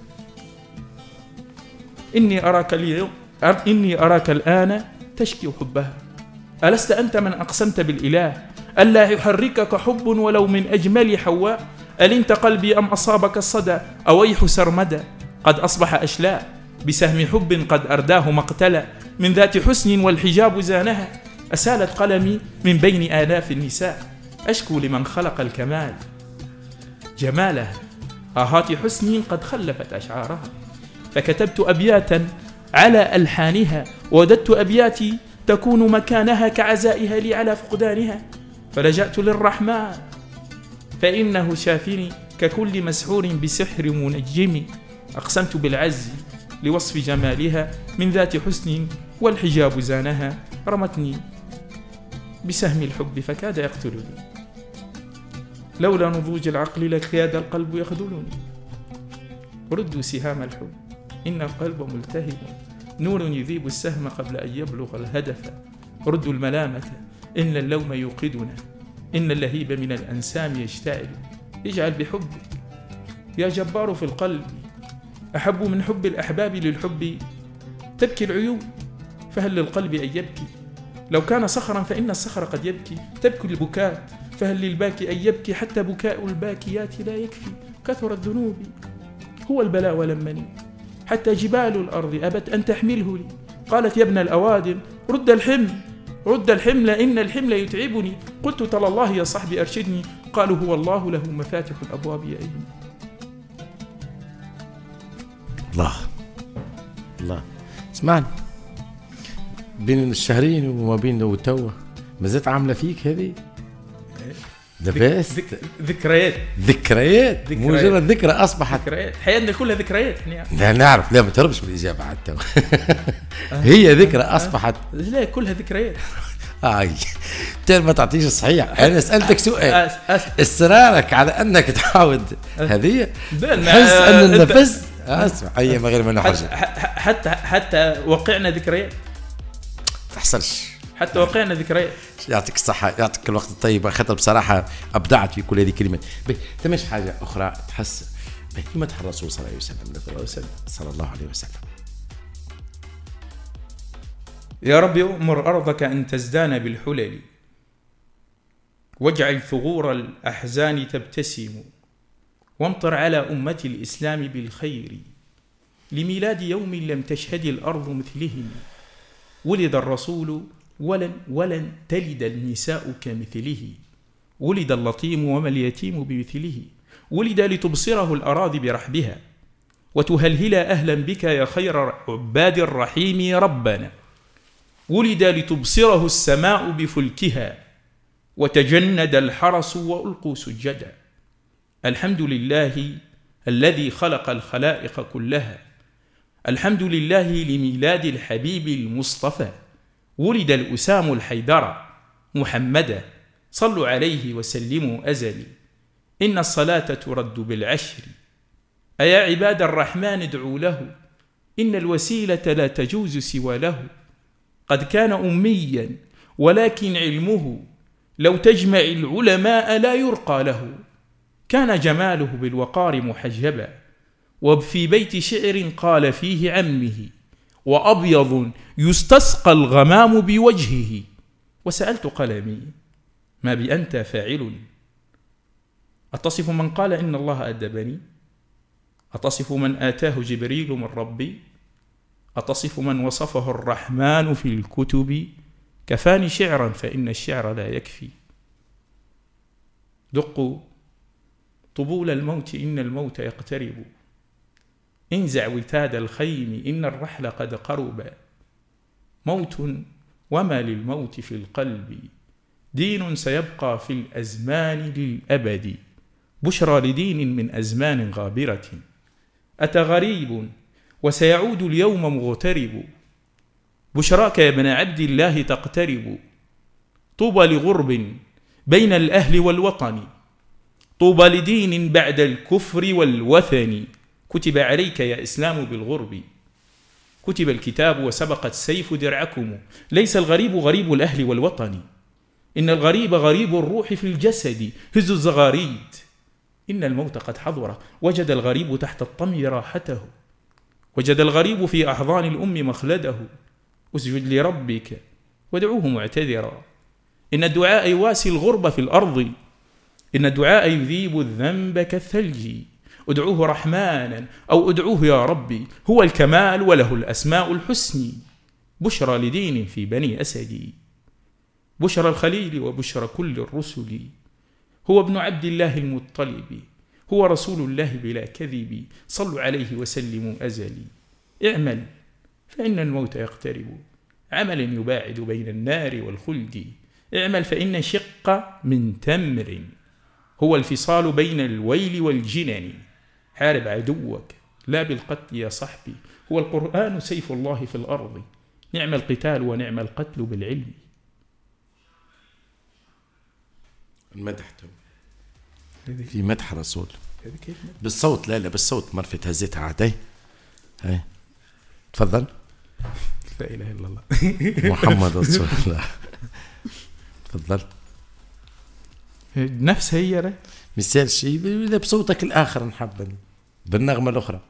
إني أراك الآن تشكي حبها، ألست أنت من أقسمت بالإله ألا يحركك حب ولو من أجمل حواء؟ ألنت قلبي أم أصابك الصدى؟ أويح سرمدى قد أصبح أشلاء، بسهم حب قد أرداه مقتلا، من ذات حسن والحجاب زانها، أسالت قلمي من بين آلاف النساء، أشكو لمن خلق الكمال جمالها، آهات حسن قد خلفت أشعارها، فكتبت أبياتا على ألحانها، وددت أبياتي تكون مكانها كعزائها لي على فقدانها، فلجأت للرحمن فإنه شافني ككل مسحور بسحر منجم، أقسمت بالعز لوصف جمالها، من ذات حسن والحجاب زانها، رمتني بسهم الحب فكاد يقتلني، لولا نضوج العقل لكاد القلب يخذلني. ردوا سهام الحب إن القلب ملتهب، نور يذيب السهم قبل أن يبلغ الهدف، ردوا الملامة إن اللوم يوقدنا، إن اللهيب من الأنسام يشتعل، اجعل بحبك يا جبار في القلب أحب من حب الأحباب للحب، تبكي العيون فهل للقلب أن يبكي؟ لو كان صخرا فإن الصخر قد يبكي، تبكي البكاء فهل للباكي أن يبكي؟ حتى بكاء الباكيات لا يكفي، كثر الذنوب هو البلاء ولمني، حتى جبال الأرض أبت أن تحمله لي، قالت يا ابن الأوادم رد الحمل، رد الحمل إن الحمل يتعبني، قلت تلا الله يا صاحبي أرشدني، قالوا هو الله له مفاتح الأبواب يا أيدي. الله اسمعني، بين الشهرين وما بين وتوا ما زلت عامله فيك هذه ذكريات مجرد ذكرى اصبحت ذكريات، حياتنا كلها ذكريات. لا نعرف، لا ما تهربش من الاجابه على التو. هي ذكرى اصبحت، لا كلها ذكريات. انت ما تعطيش الصحيح. انا سالتك سؤال اصرارك على انك تعاود هذه تحس ان النفس اسمع اي ما غير منه حاجه. حتى وقعنا ذكريات تحصلش، حتى وقعنا ذكريات. يعطيك الصحه، يعطيك الوقت الطيب. خاطر بصراحه ابدعت في كل هذه الكلمات. ثماش حاجه اخرى تحس في مدح الرسول صلى الله عليه وسلم. يا رب أمر أرضك أن تزدان بالحلل، واجعل ثغور الأحزان تبتسم، وامطر على أمة الإسلام بالخير، لميلاد يوم لم تشهد الأرض مثله، ولد الرسول ولن تلد النساء كمثله، ولد اللطيم وما اليتيم بمثله، ولد لتبصره الأراضي برحبها، وتهلهل أهلا بك يا خير عباد الرحيم ربنا، ولد لتبصره السماء بفلكها، وتجند الحرس وألقوا سجدا. الحمد لله الذي خلق الخلائق كلها، الحمد لله لميلاد الحبيب المصطفى، ولد الأسام الحيدر محمدا، صلوا عليه وسلموا أزلي، إن الصلاة ترد بالعشر، أيا عباد الرحمن ادعوا له، إن الوسيلة لا تجوز سوى له، قد كان أميا ولكن علمه لو تجمع العلماء لا يرقى له، كان جماله بالوقار محجبا، وفي بيت شعر قال فيه عمه، وأبيض يستسقى الغمام بوجهه، وسألت قلمي ما بأنت فاعل، أتصف من قال إن الله أدبني، أتصف من آتاه جبريل من ربي، أتصف من وصفه الرحمن في الكتب، كفاني شعرا فإن الشعر لا يكفي، دقوا طبول الموت إن الموت يقترب، انزع وتاد الخيم إن الرحل قد قرب، موت وما للموت في القلب، دين سيبقى في الأزمان للأبد، بشرى لدين من أزمان غابرة، أتى غريب وسيعود اليوم مغترب، بشراك يا ابن عبد الله تقترب، طوبى لغرب بين الأهل والوطن، طوبى لدين بعد الكفر والوثن، كتب عليك يا إسلام بالغرب، كتب الكتاب وسبقت سيف درعكم، ليس الغريب غريب الأهل والوطن، إن الغريب غريب الروح في الجسد، هز الزغاريد إن الموت قد حضر، وجد الغريب تحت الطمي راحته، وجد الغريب في أحضان الأم مخلده، اسجد لربك وادعوه معتذرا، إن الدعاء يواسي الغربة في الأرض، إن الدعاء يذيب الذنب كالثلج، ادعوه رحمانا أو ادعوه يا ربي، هو الكمال وله الأسماء الحسن، بشرى لدين في بني أسد، بشرى الخليل وبشرى كل الرسل، هو ابن عبد الله المطلب، هو رسول الله بلا كذب، صلوا عليه وسلموا أزلي، اعمل فإن الموت يقترب، عمل يباعد بين النار والخلد، اعمل فإن شق من تمر هو الفصال بين الويل والجنن، حارب عدوك لا بالقتل يا صحبي، هو القرآن سيف الله في الأرض، نعم القتال ونعم القتل بالعلم. مدحته في مدح الرسول بالصوت، لا بالصوت، مرفت هزتها عادي. هاي تفضل. لا إله إلا الله محمد رسول الله. تفضل. نفس هي مثال شيء إذا بصوتك الآخر نحب بالنغمة الأخرى.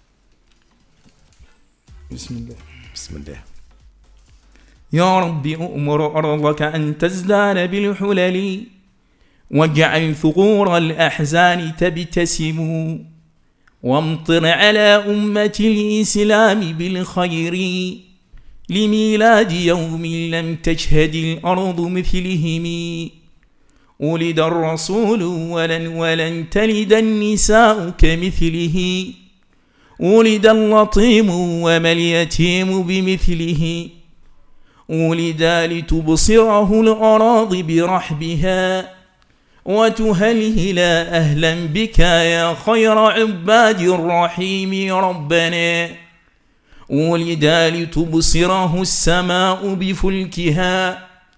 بسم الله. بسم الله. يا ربي أمر أرضك أن تزدان بالحلل، واجعل ثغور الأحزان تبتسم، وامطر على أمة الإسلام بالخير، لميلاد يوم لم تشهد الأرض مثلهم، ولد الرسول ولن تلد النساء كمثله، ولد اللطيم وما اليتيم بمثله، ولد لتبصره الأراضي برحبها، وتهلهل أهلا بك يا خير عباد الرحيم ربنا، ولد لتبصره السماء بفلكها،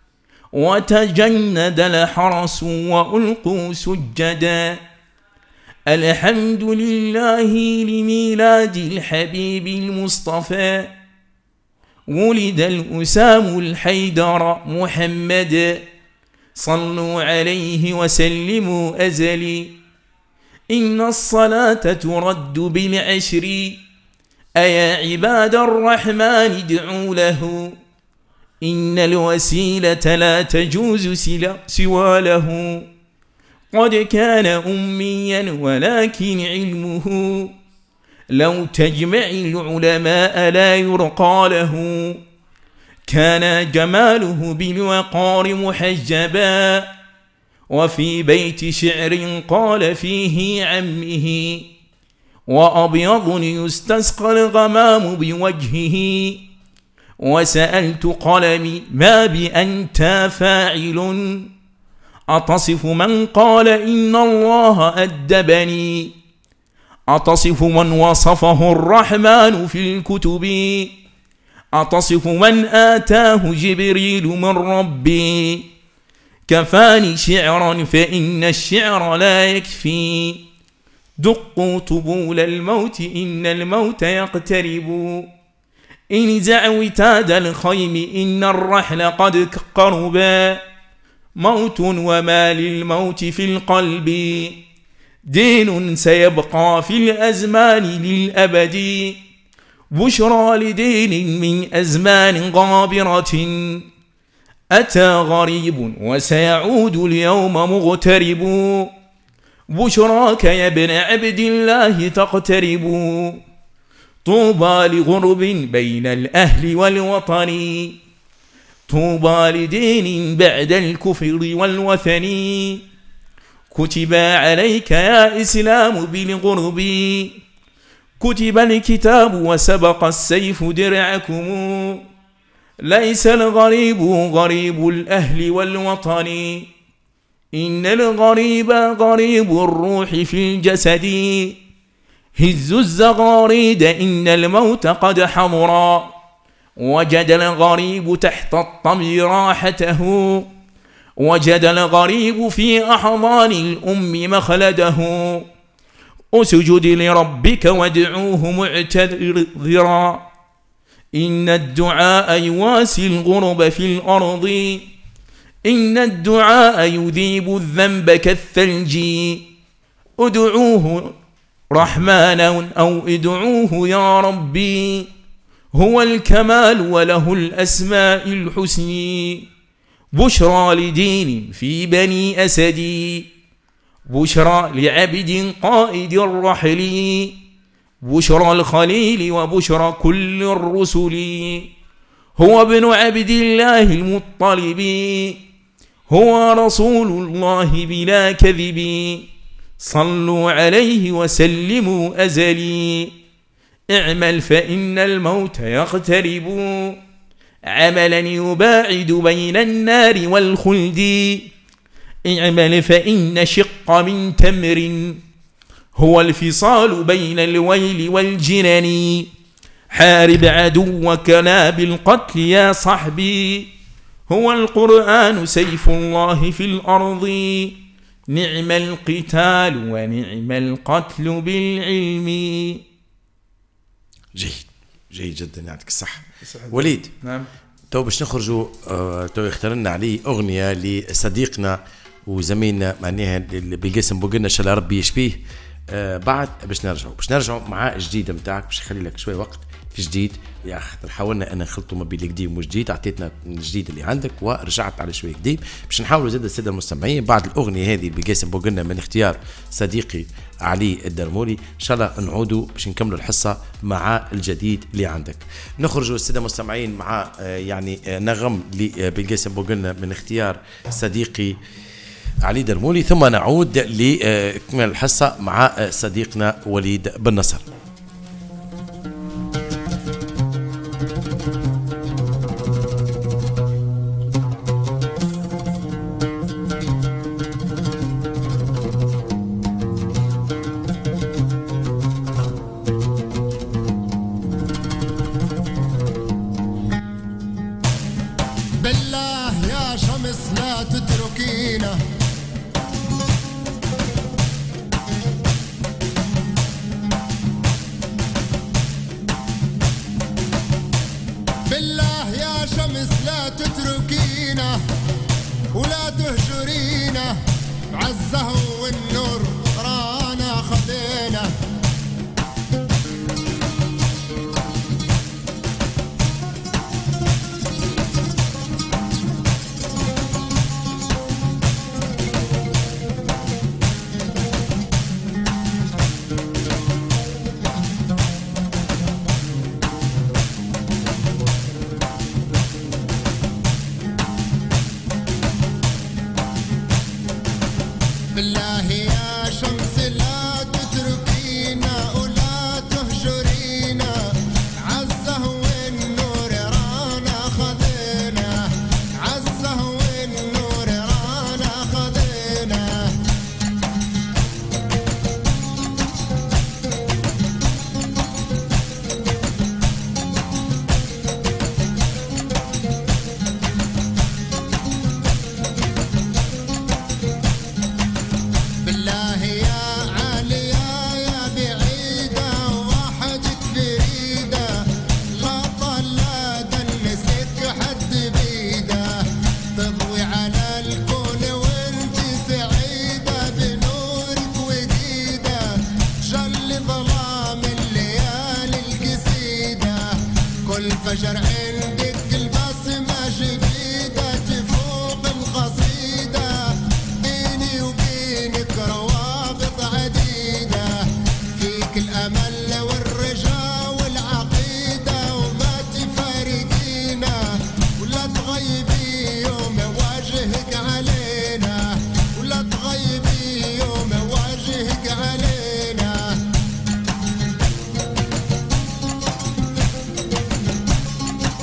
وتجند الحرس وألقوا سجدا. الحمد لله لميلاد الحبيب المصطفى، ولد الأسام الحيدر محمد، صلوا عليه وسلموا أزلي. إن الصلاة ترد بالعشر، أيا عباد الرحمن ادعوا له. إن الوسيلة لا تجوز سوى له، قد كان أميا ولكن علمه لو تجمع العلماء لا يرقى له. كان جماله بالوقار محجبا، وفي بيت شعر قال فيه عمه، وأبيض يستسقى الغمام بوجهه. وسألت قلمي ما بأنت فاعل، أتصف من قال إن الله أدبني، أتصف من وصفه الرحمن في الكتب، أتصف من آتاه جبريل من ربي. كفاني شعرا فإن الشعر لا يكفي، دقوا طبول الموت إن الموت يقترب. انزع وتاد الخيم إن الرحل قد قربا، موت وما للموت في القلب، دين سيبقى في الأزمان للأبد. بشرى لدين من أزمان غابرة، أتى غريب وسيعود اليوم مغترب. بشراك يا ابن عبد الله تقترب، طوبى لغرب بين الأهل والوطن، طوبى لدين بعد الكفر والوثن. كتب عليك يا إسلام بالغرب، كتب الكتاب وسبق السيف درعكم. ليس الغريب غريب الأهل والوطن، إن الغريب غريب الروح في الجسد. هزوا الزغاريد إن الموت قد حضر، وجد الغريب تحت الطمر راحته، وجد الغريب في أحضان الأم مخلده. أسجد لربك وادعوه معتذرا، إن الدعاء يواسي الغرب في الأرض، إن الدعاء يذيب الذنب كالثلج. ادعوه رحمانا أو ادعوه يا ربي، هو الكمال وله الأسماء الحسن. بشرى لدين في بني أسد، بشرى لعبد قائد الرحل، بشرى الخليل وبشرى كل الرسل. هو ابن عبد الله المطلب، هو رسول الله بلا كذب. صلوا عليه وسلموا أزلي. اعمل فإن الموت يقترب، عملا يباعد بين النار والخلد. اعمل فإن شق من تمر هو الفصال بين الويل والجنن. حارب عدوك لا بالقتل يا صحبي، هو القرآن سيف الله في الأرض. نعم القتال ونعم القتل بالعلم. جيد جدا، يعطيك الصحة. وليد، نعم، تو باش نخرجوا، تو يختار لنا عليه أغنية لصديقنا وزميلنا معناها بالقاسم بوقلنا شاء الله ربي يشفيه. بعد باش نرجعوا مع جديد متاعك، باش نخلي لك شوي وقت في جديد يا خاطر حاولنا ان نخلطوا ما بين القديم والجديد، اعطيتنا الجديد اللي عندك ورجعت على شوي قديم. باش نحاولوا زاد الساده المستمعين بعد الاغنيه هذه بقاسم بوقلنا من اختيار صديقي علي الدرمولي ان شاء الله نعودوا باش نكملوا الحصه مع الجديد اللي عندك. نخرجوا الساده المستمعين مع يعني نغم بقاسم بوقلنا من اختيار صديقي علي درمولي، ثم نعود لكمال الحصه مع صديقنا وليد بن نصر. بالله يا شمس عزه والنور رانا خذينا. بالله يا شمس لا تتركينا ولا تهجرينا، عزه والنور رانا خذينا، عزه والنور رانا خذينا. بالله يا عالية يا بعيدة وحدك فريدة، لا طلع دنسك حد بيده، تضوي على الكون وانت سعيدة بنورك وجيدة، جل ظلام الليالي القسيدة، كل فجر عندك البسمة جديدة تفوق القصيدة، بيني وبينك روابط عديدة، فيك الأمل والرجاء والعقيدة، وما تفارقينا ولا تغيبي يوم وجهك علينا، ولا تغيبي يوم وجهك علينا.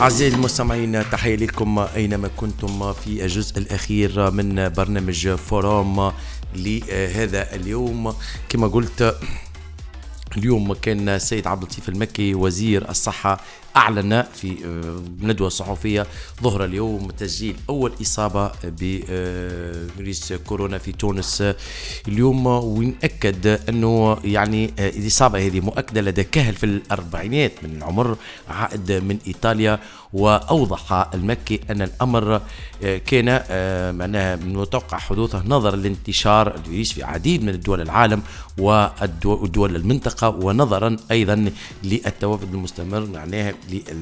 أعزائي المستمعين، تحية لكم أينما كنتم في الجزء الأخير من برنامج فوروم لهذا اليوم. كما قلت اليوم كان السيد عبد اللطيف المكي وزير الصحة أعلن في ندوة صحفية ظهر اليوم تسجيل أول إصابة بفيروس كورونا في تونس اليوم، ونأكد أنه يعني الإصابة هذه مؤكدة لدى كهل في الأربعينات من العمر عائد من إيطاليا. وأوضح المكي أن الأمر كان معناها من المتوقع حدوثه نظرا لانتشار الفيروس في عديد من دول العالم ودول المنطقة، ونظرا أيضا للتوافد المستمر معناها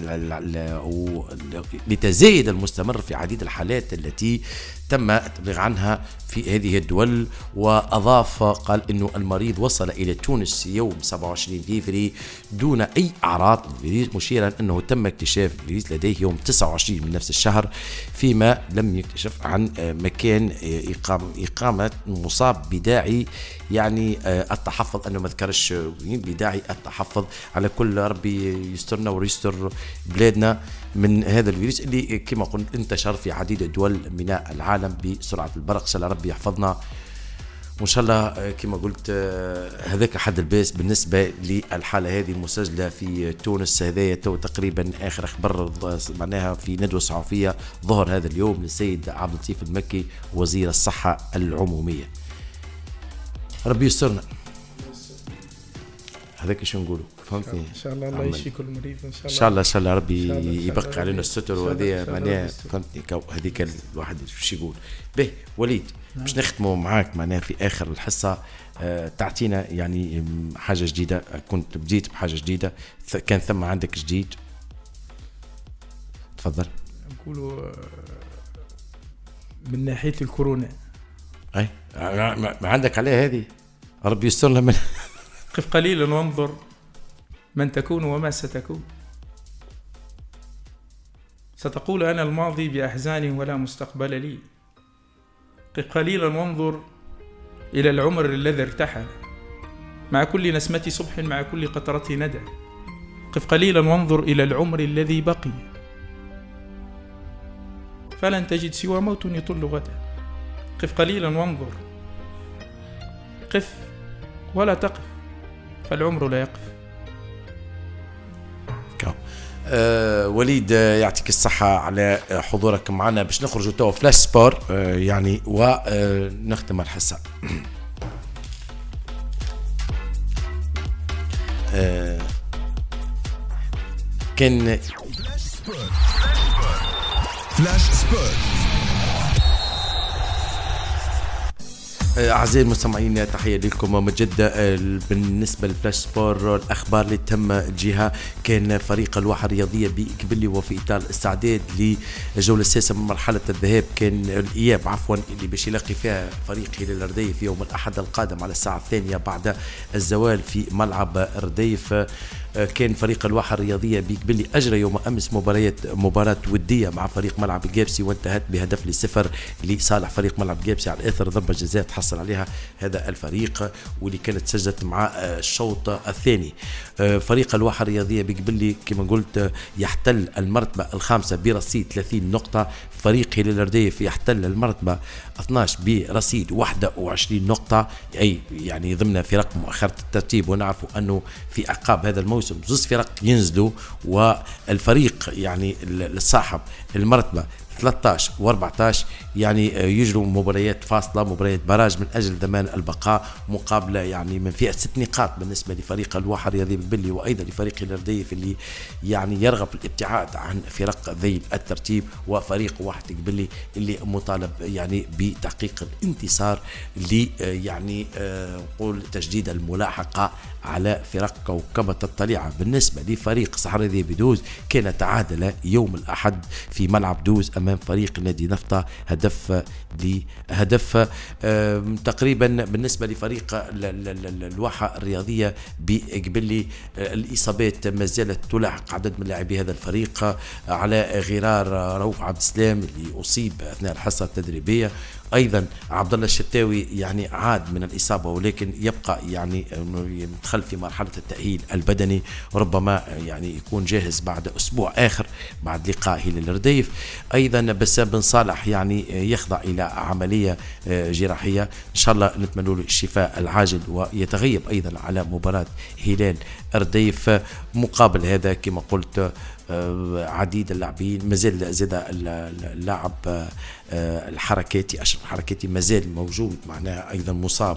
لتزايد المستمر في عديد الحالات التي تم التبليغ عنها في هذه الدول. وأضاف قال إنه المريض وصل إلى تونس يوم 27 فبراير دون أي أعراض للفيروس، مشيرا أنه تم اكتشاف الفيروس لديه يوم 29 من نفس الشهر، فيما لم يكتشف عن مكان إقامة مصاب بداعي يعني التحفظ، أنه ما ذكرش بداعي التحفظ. على كل ربي يسترنا ويستر بلادنا من هذا الفيروس اللي كما قلت انتشر في عديد الدول من العالم بسرعة البرق. إن شاء الله ربي يحفظنا، وإن شاء الله كما قلت هذاك حد الباس بالنسبة للحالة هذه المسجلة في تونس. هذايا تقريبا آخر أخبار معناها في ندوة صحفية ظهر هذا اليوم للسيد عبد اللطيف المكي وزير الصحة العمومية. ربي يسترنا، هذاك شو نقوله، فهمتني؟ ان شاء الله الله يشفي كل مريض ان شاء الله ربي يبقى علينا الستر، وهذه معناها فهمتني هذيك الواحد شو يقول به. وليد باش نختموا معاك معناها في اخر الحصه، تعطينا يعني حاجه جديده. كنت بديت بحاجه جديده، كان ثم عندك جديد، تفضل. نقولوا من ناحيه الكورونا اي ما عندك عليها هذه، ربي يسترنا من قف قليلا وانظر من تكون وما ستكون. ستقول أنا الماضي بأحزان ولا مستقبل لي. قف قليلا وانظر إلى العمر الذي ارتحل مع كل نسمة صبح مع كل قطرة ندى. قف قليلا وانظر إلى العمر الذي بقي، فلن تجد سوى موت يطل غدا. قف قليلا وانظر، قف ولا تقف، فالعمر لا يقف. وليد يعطيك الصحة على حضورك معنا. باش نخرجوا توا فلاش سبور يعني ونختم الحصة. كان فلاش سبور. أعزائي المستمعين، تحية لكم مجدة. بالنسبة للفلاش سبور الأخبار اللي تم جهة، كان فريق الواحة الرياضية بإقبلي وفي إطار الاستعداد للجولة السادسة من مرحلة الذهاب، كان الإياب اللي باش يلاقي فيها فريق هلال الرديف في يوم الأحد القادم على الساعة 2 بعد الزوال في ملعب الرديف. كان فريق الواحة الرياضية بيقبلي أجرى يوم أمس مباراة ودية مع فريق ملعب الجابسي، وانتهت بهدف ل0 لصالح فريق ملعب الجابسي على إثر ضربة جزاء تحصل عليها هذا الفريق، واللي كانت سجلت مع الشوط الثاني. فريق الواحة الرياضية بيقبلي كما قلت يحتل المرتبة الخامسة برصيد 30 نقطة. فريق هلال الرديف يحتل المرتبة 12 برصيد 21 نقطة، أي يعني ضمن فرق مؤخرة الترتيب. ونعرف أنه في أعقاب هذا الموسم زوج فرق ينزلوا، والفريق يعني الصاحب المرتبة 13 و14 يعني يجروا مباريات فاصلة، مباريات براج من أجل ضمان البقاء، مقابلة يعني من فئة 6 نقاط بالنسبة لفريق الواحة الرياضية بالبلي، وأيضا لفريق الرديف اللي يعني يرغب في الابتعاد عن فرق ذيل الترتيب، وفريق واحد قبلي اللي مطالب يعني بتحقيق الانتصار اللي يعني نقول تجديد الملاحقة على فرق كوكبة الطليعة. بالنسبة لفريق صحراء ذي بدوز كان تعادل يوم الأحد في ملعب دوز أمام فريق نادي نفطة هدف تقريبا. بالنسبة لفريق الواحة الرياضية بقبلي الإصابات ما زالت تلاحق عدد من لاعبي هذا الفريق، على غرار رؤوف عبد السلام اللي أصيب أثناء الحصة التدريبية، ايضا عبد الله الشتاوي يعني عاد من الاصابه ولكن يبقى يعني مدخل في مرحله التاهيل البدني، ربما يعني يكون جاهز بعد اسبوع اخر بعد لقائه للرديف. ايضا بسام بن صالح يعني يخضع الى عمليه جراحيه، ان شاء الله نتمنى له الشفاء العاجل ويتغيب ايضا على مباراه هلال الرديف. مقابل هذا كما قلت عديد اللاعبين مازال زاد اللاعب الحركاتي أشرف حركاتي مازال موجود معناها أيضا مصاب،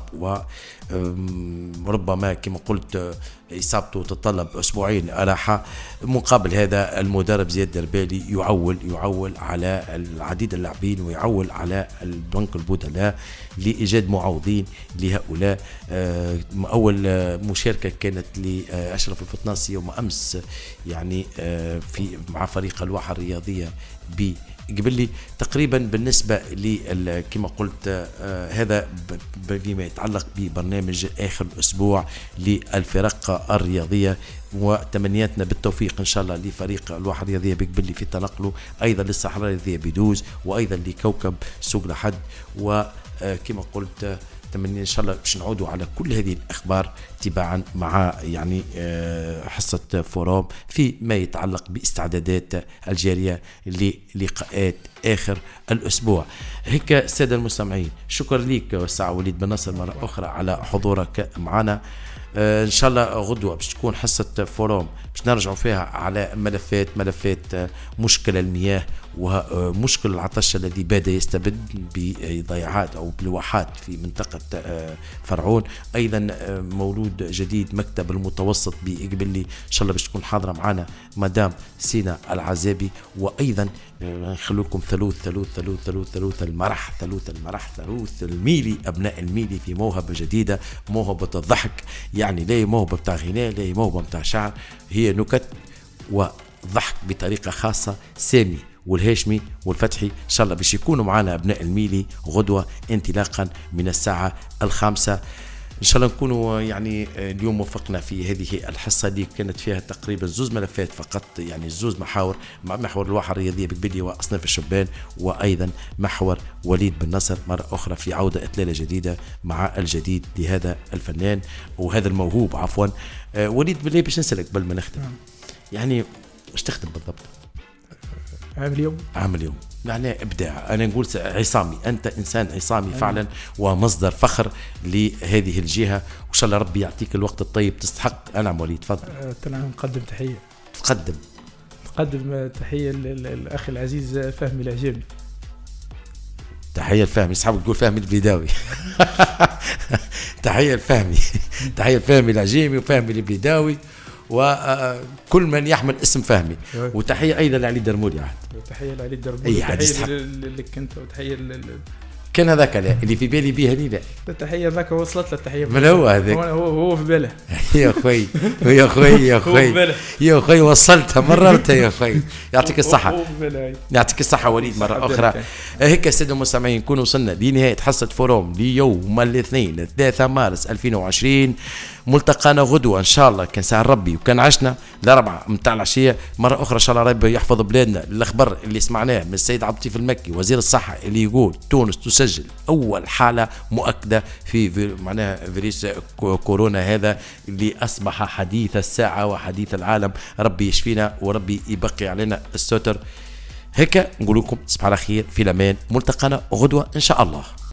وربما كما قلت إصابته تتطلب أسبوعين راحة. مقابل هذا المدرب زياد دربالي يعول على العديد اللاعبين ويعول على البنك البدلاء لإيجاد معوضين لهؤلاء. أول مشاركة كانت لأشرف الفطناسي يوم أمس يعني في مع فريق الواحة الرياضية قبل لي تقريبا. بالنسبة لي كما قلت هذا بما يتعلق ببرنامج آخر الأسبوع للفرق الرياضية، وتمنياتنا بالتوفيق إن شاء الله لفريق الواحة الرياضية بقبل لي في تنقله، أيضا للصحراء الرياضية بدوز، وأيضا لكوكب سوق لحد. وكما قلت تمني ان شاء الله باش نعودوا على كل هذه الاخبار تباعا مع يعني حصه فوروم فيما يتعلق باستعدادات الجاريه للقاءات اخر الاسبوع. هيك الساده المستمعين، شكرا لك ساعة وليد بن نصر مره اخرى على حضورك معنا. ان شاء الله غدوه باش تكون حصه فوروم باش نرجعوا فيها على ملفات مشكل المياه ومشكل العطش الذي بدا يستبد بضيعات او بلوحات في منطقه فرعون. ايضا مولود جديد مكتب المتوسط بإقبلي ان شاء الله باش تكون حاضره معنا مدام سينا العزابي. وايضا نخلوكم ثلوث الميلي، ابناء الميلي في موهبه جديده، موهبه الضحك، يعني لا موهبه بتاع غناء لا موهبه بتاع شعر، هي نكت وضحك بطريقه خاصه. سامي والهاشمي والفتحي ان شاء الله باش يكونوا معنا ابناء الميلي غدوه انطلاقا من الساعه 5 ان شاء الله. نكونوا يعني اليوم وفقنا في هذه الحصه اللي كانت فيها تقريبا 2 ملفات فقط، يعني 2 محاور، مع محور الواحة الرياضيه بقبلي واصناف الشبان، وايضا محور وليد بن نصر مره اخرى في عوده اطلاله جديده مع الجديد لهذا الفنان وهذا الموهوب عفوا. وليد بالله باش نسالك قبل ما نختم، يعني ايش تخدم بالضبط؟ عامل يوم يعني ابداع. انا نقول عصامي، انت انسان عصامي فعلا ومصدر فخر لهذه الجهه، وان شاء الله ربي يعطيك الوقت الطيب تستحق. انا وليد تفضل. نقدم تحيه. تقدم تحيه للاخ العزيز فهمي العجيبي. تحيه الفهمي، صحاب تقول فهمي البليداوي. تحيه الفهمي العجيمي وفهمي البليداوي وكل من يحمل اسم فهمي. وتحيه ايضا لعلي الدرمولي. تحيه لعلي الدرمولي، تحيه لك انت، وتحيه كان هذاك اللي في بالي بيه هني. لا التحيه ذاك وصلت له التحيه. من هو هذاك؟ هو في باله. يا اخوي وصلتها مررتها يا اخوي. يعطيك الصحه وليد مره اخرى. هيك الساده المستمعين نكون وصلنا لنهايه حصه فوروم ليوم الاثنين 3 مارس 2020. ملتقانا غدوه ان شاء الله كان ساعه ربي وكان عشنا ل4 متاع العشيه مره اخرى ان شاء الله. ربي يحفظ بلادنا. الاخبار اللي سمعناه من السيد عبد اللطيف المكي وزير الصحه اللي يقول تونس تسجل اول حاله مؤكده في معناها فيروس كورونا هذا اللي اصبح حديث الساعه وحديث العالم. ربي يشفينا وربي يبقي علينا الستر. هيك نقول لكم تصبحوا على خير، في الامان. ملتقانا غدوه ان شاء الله.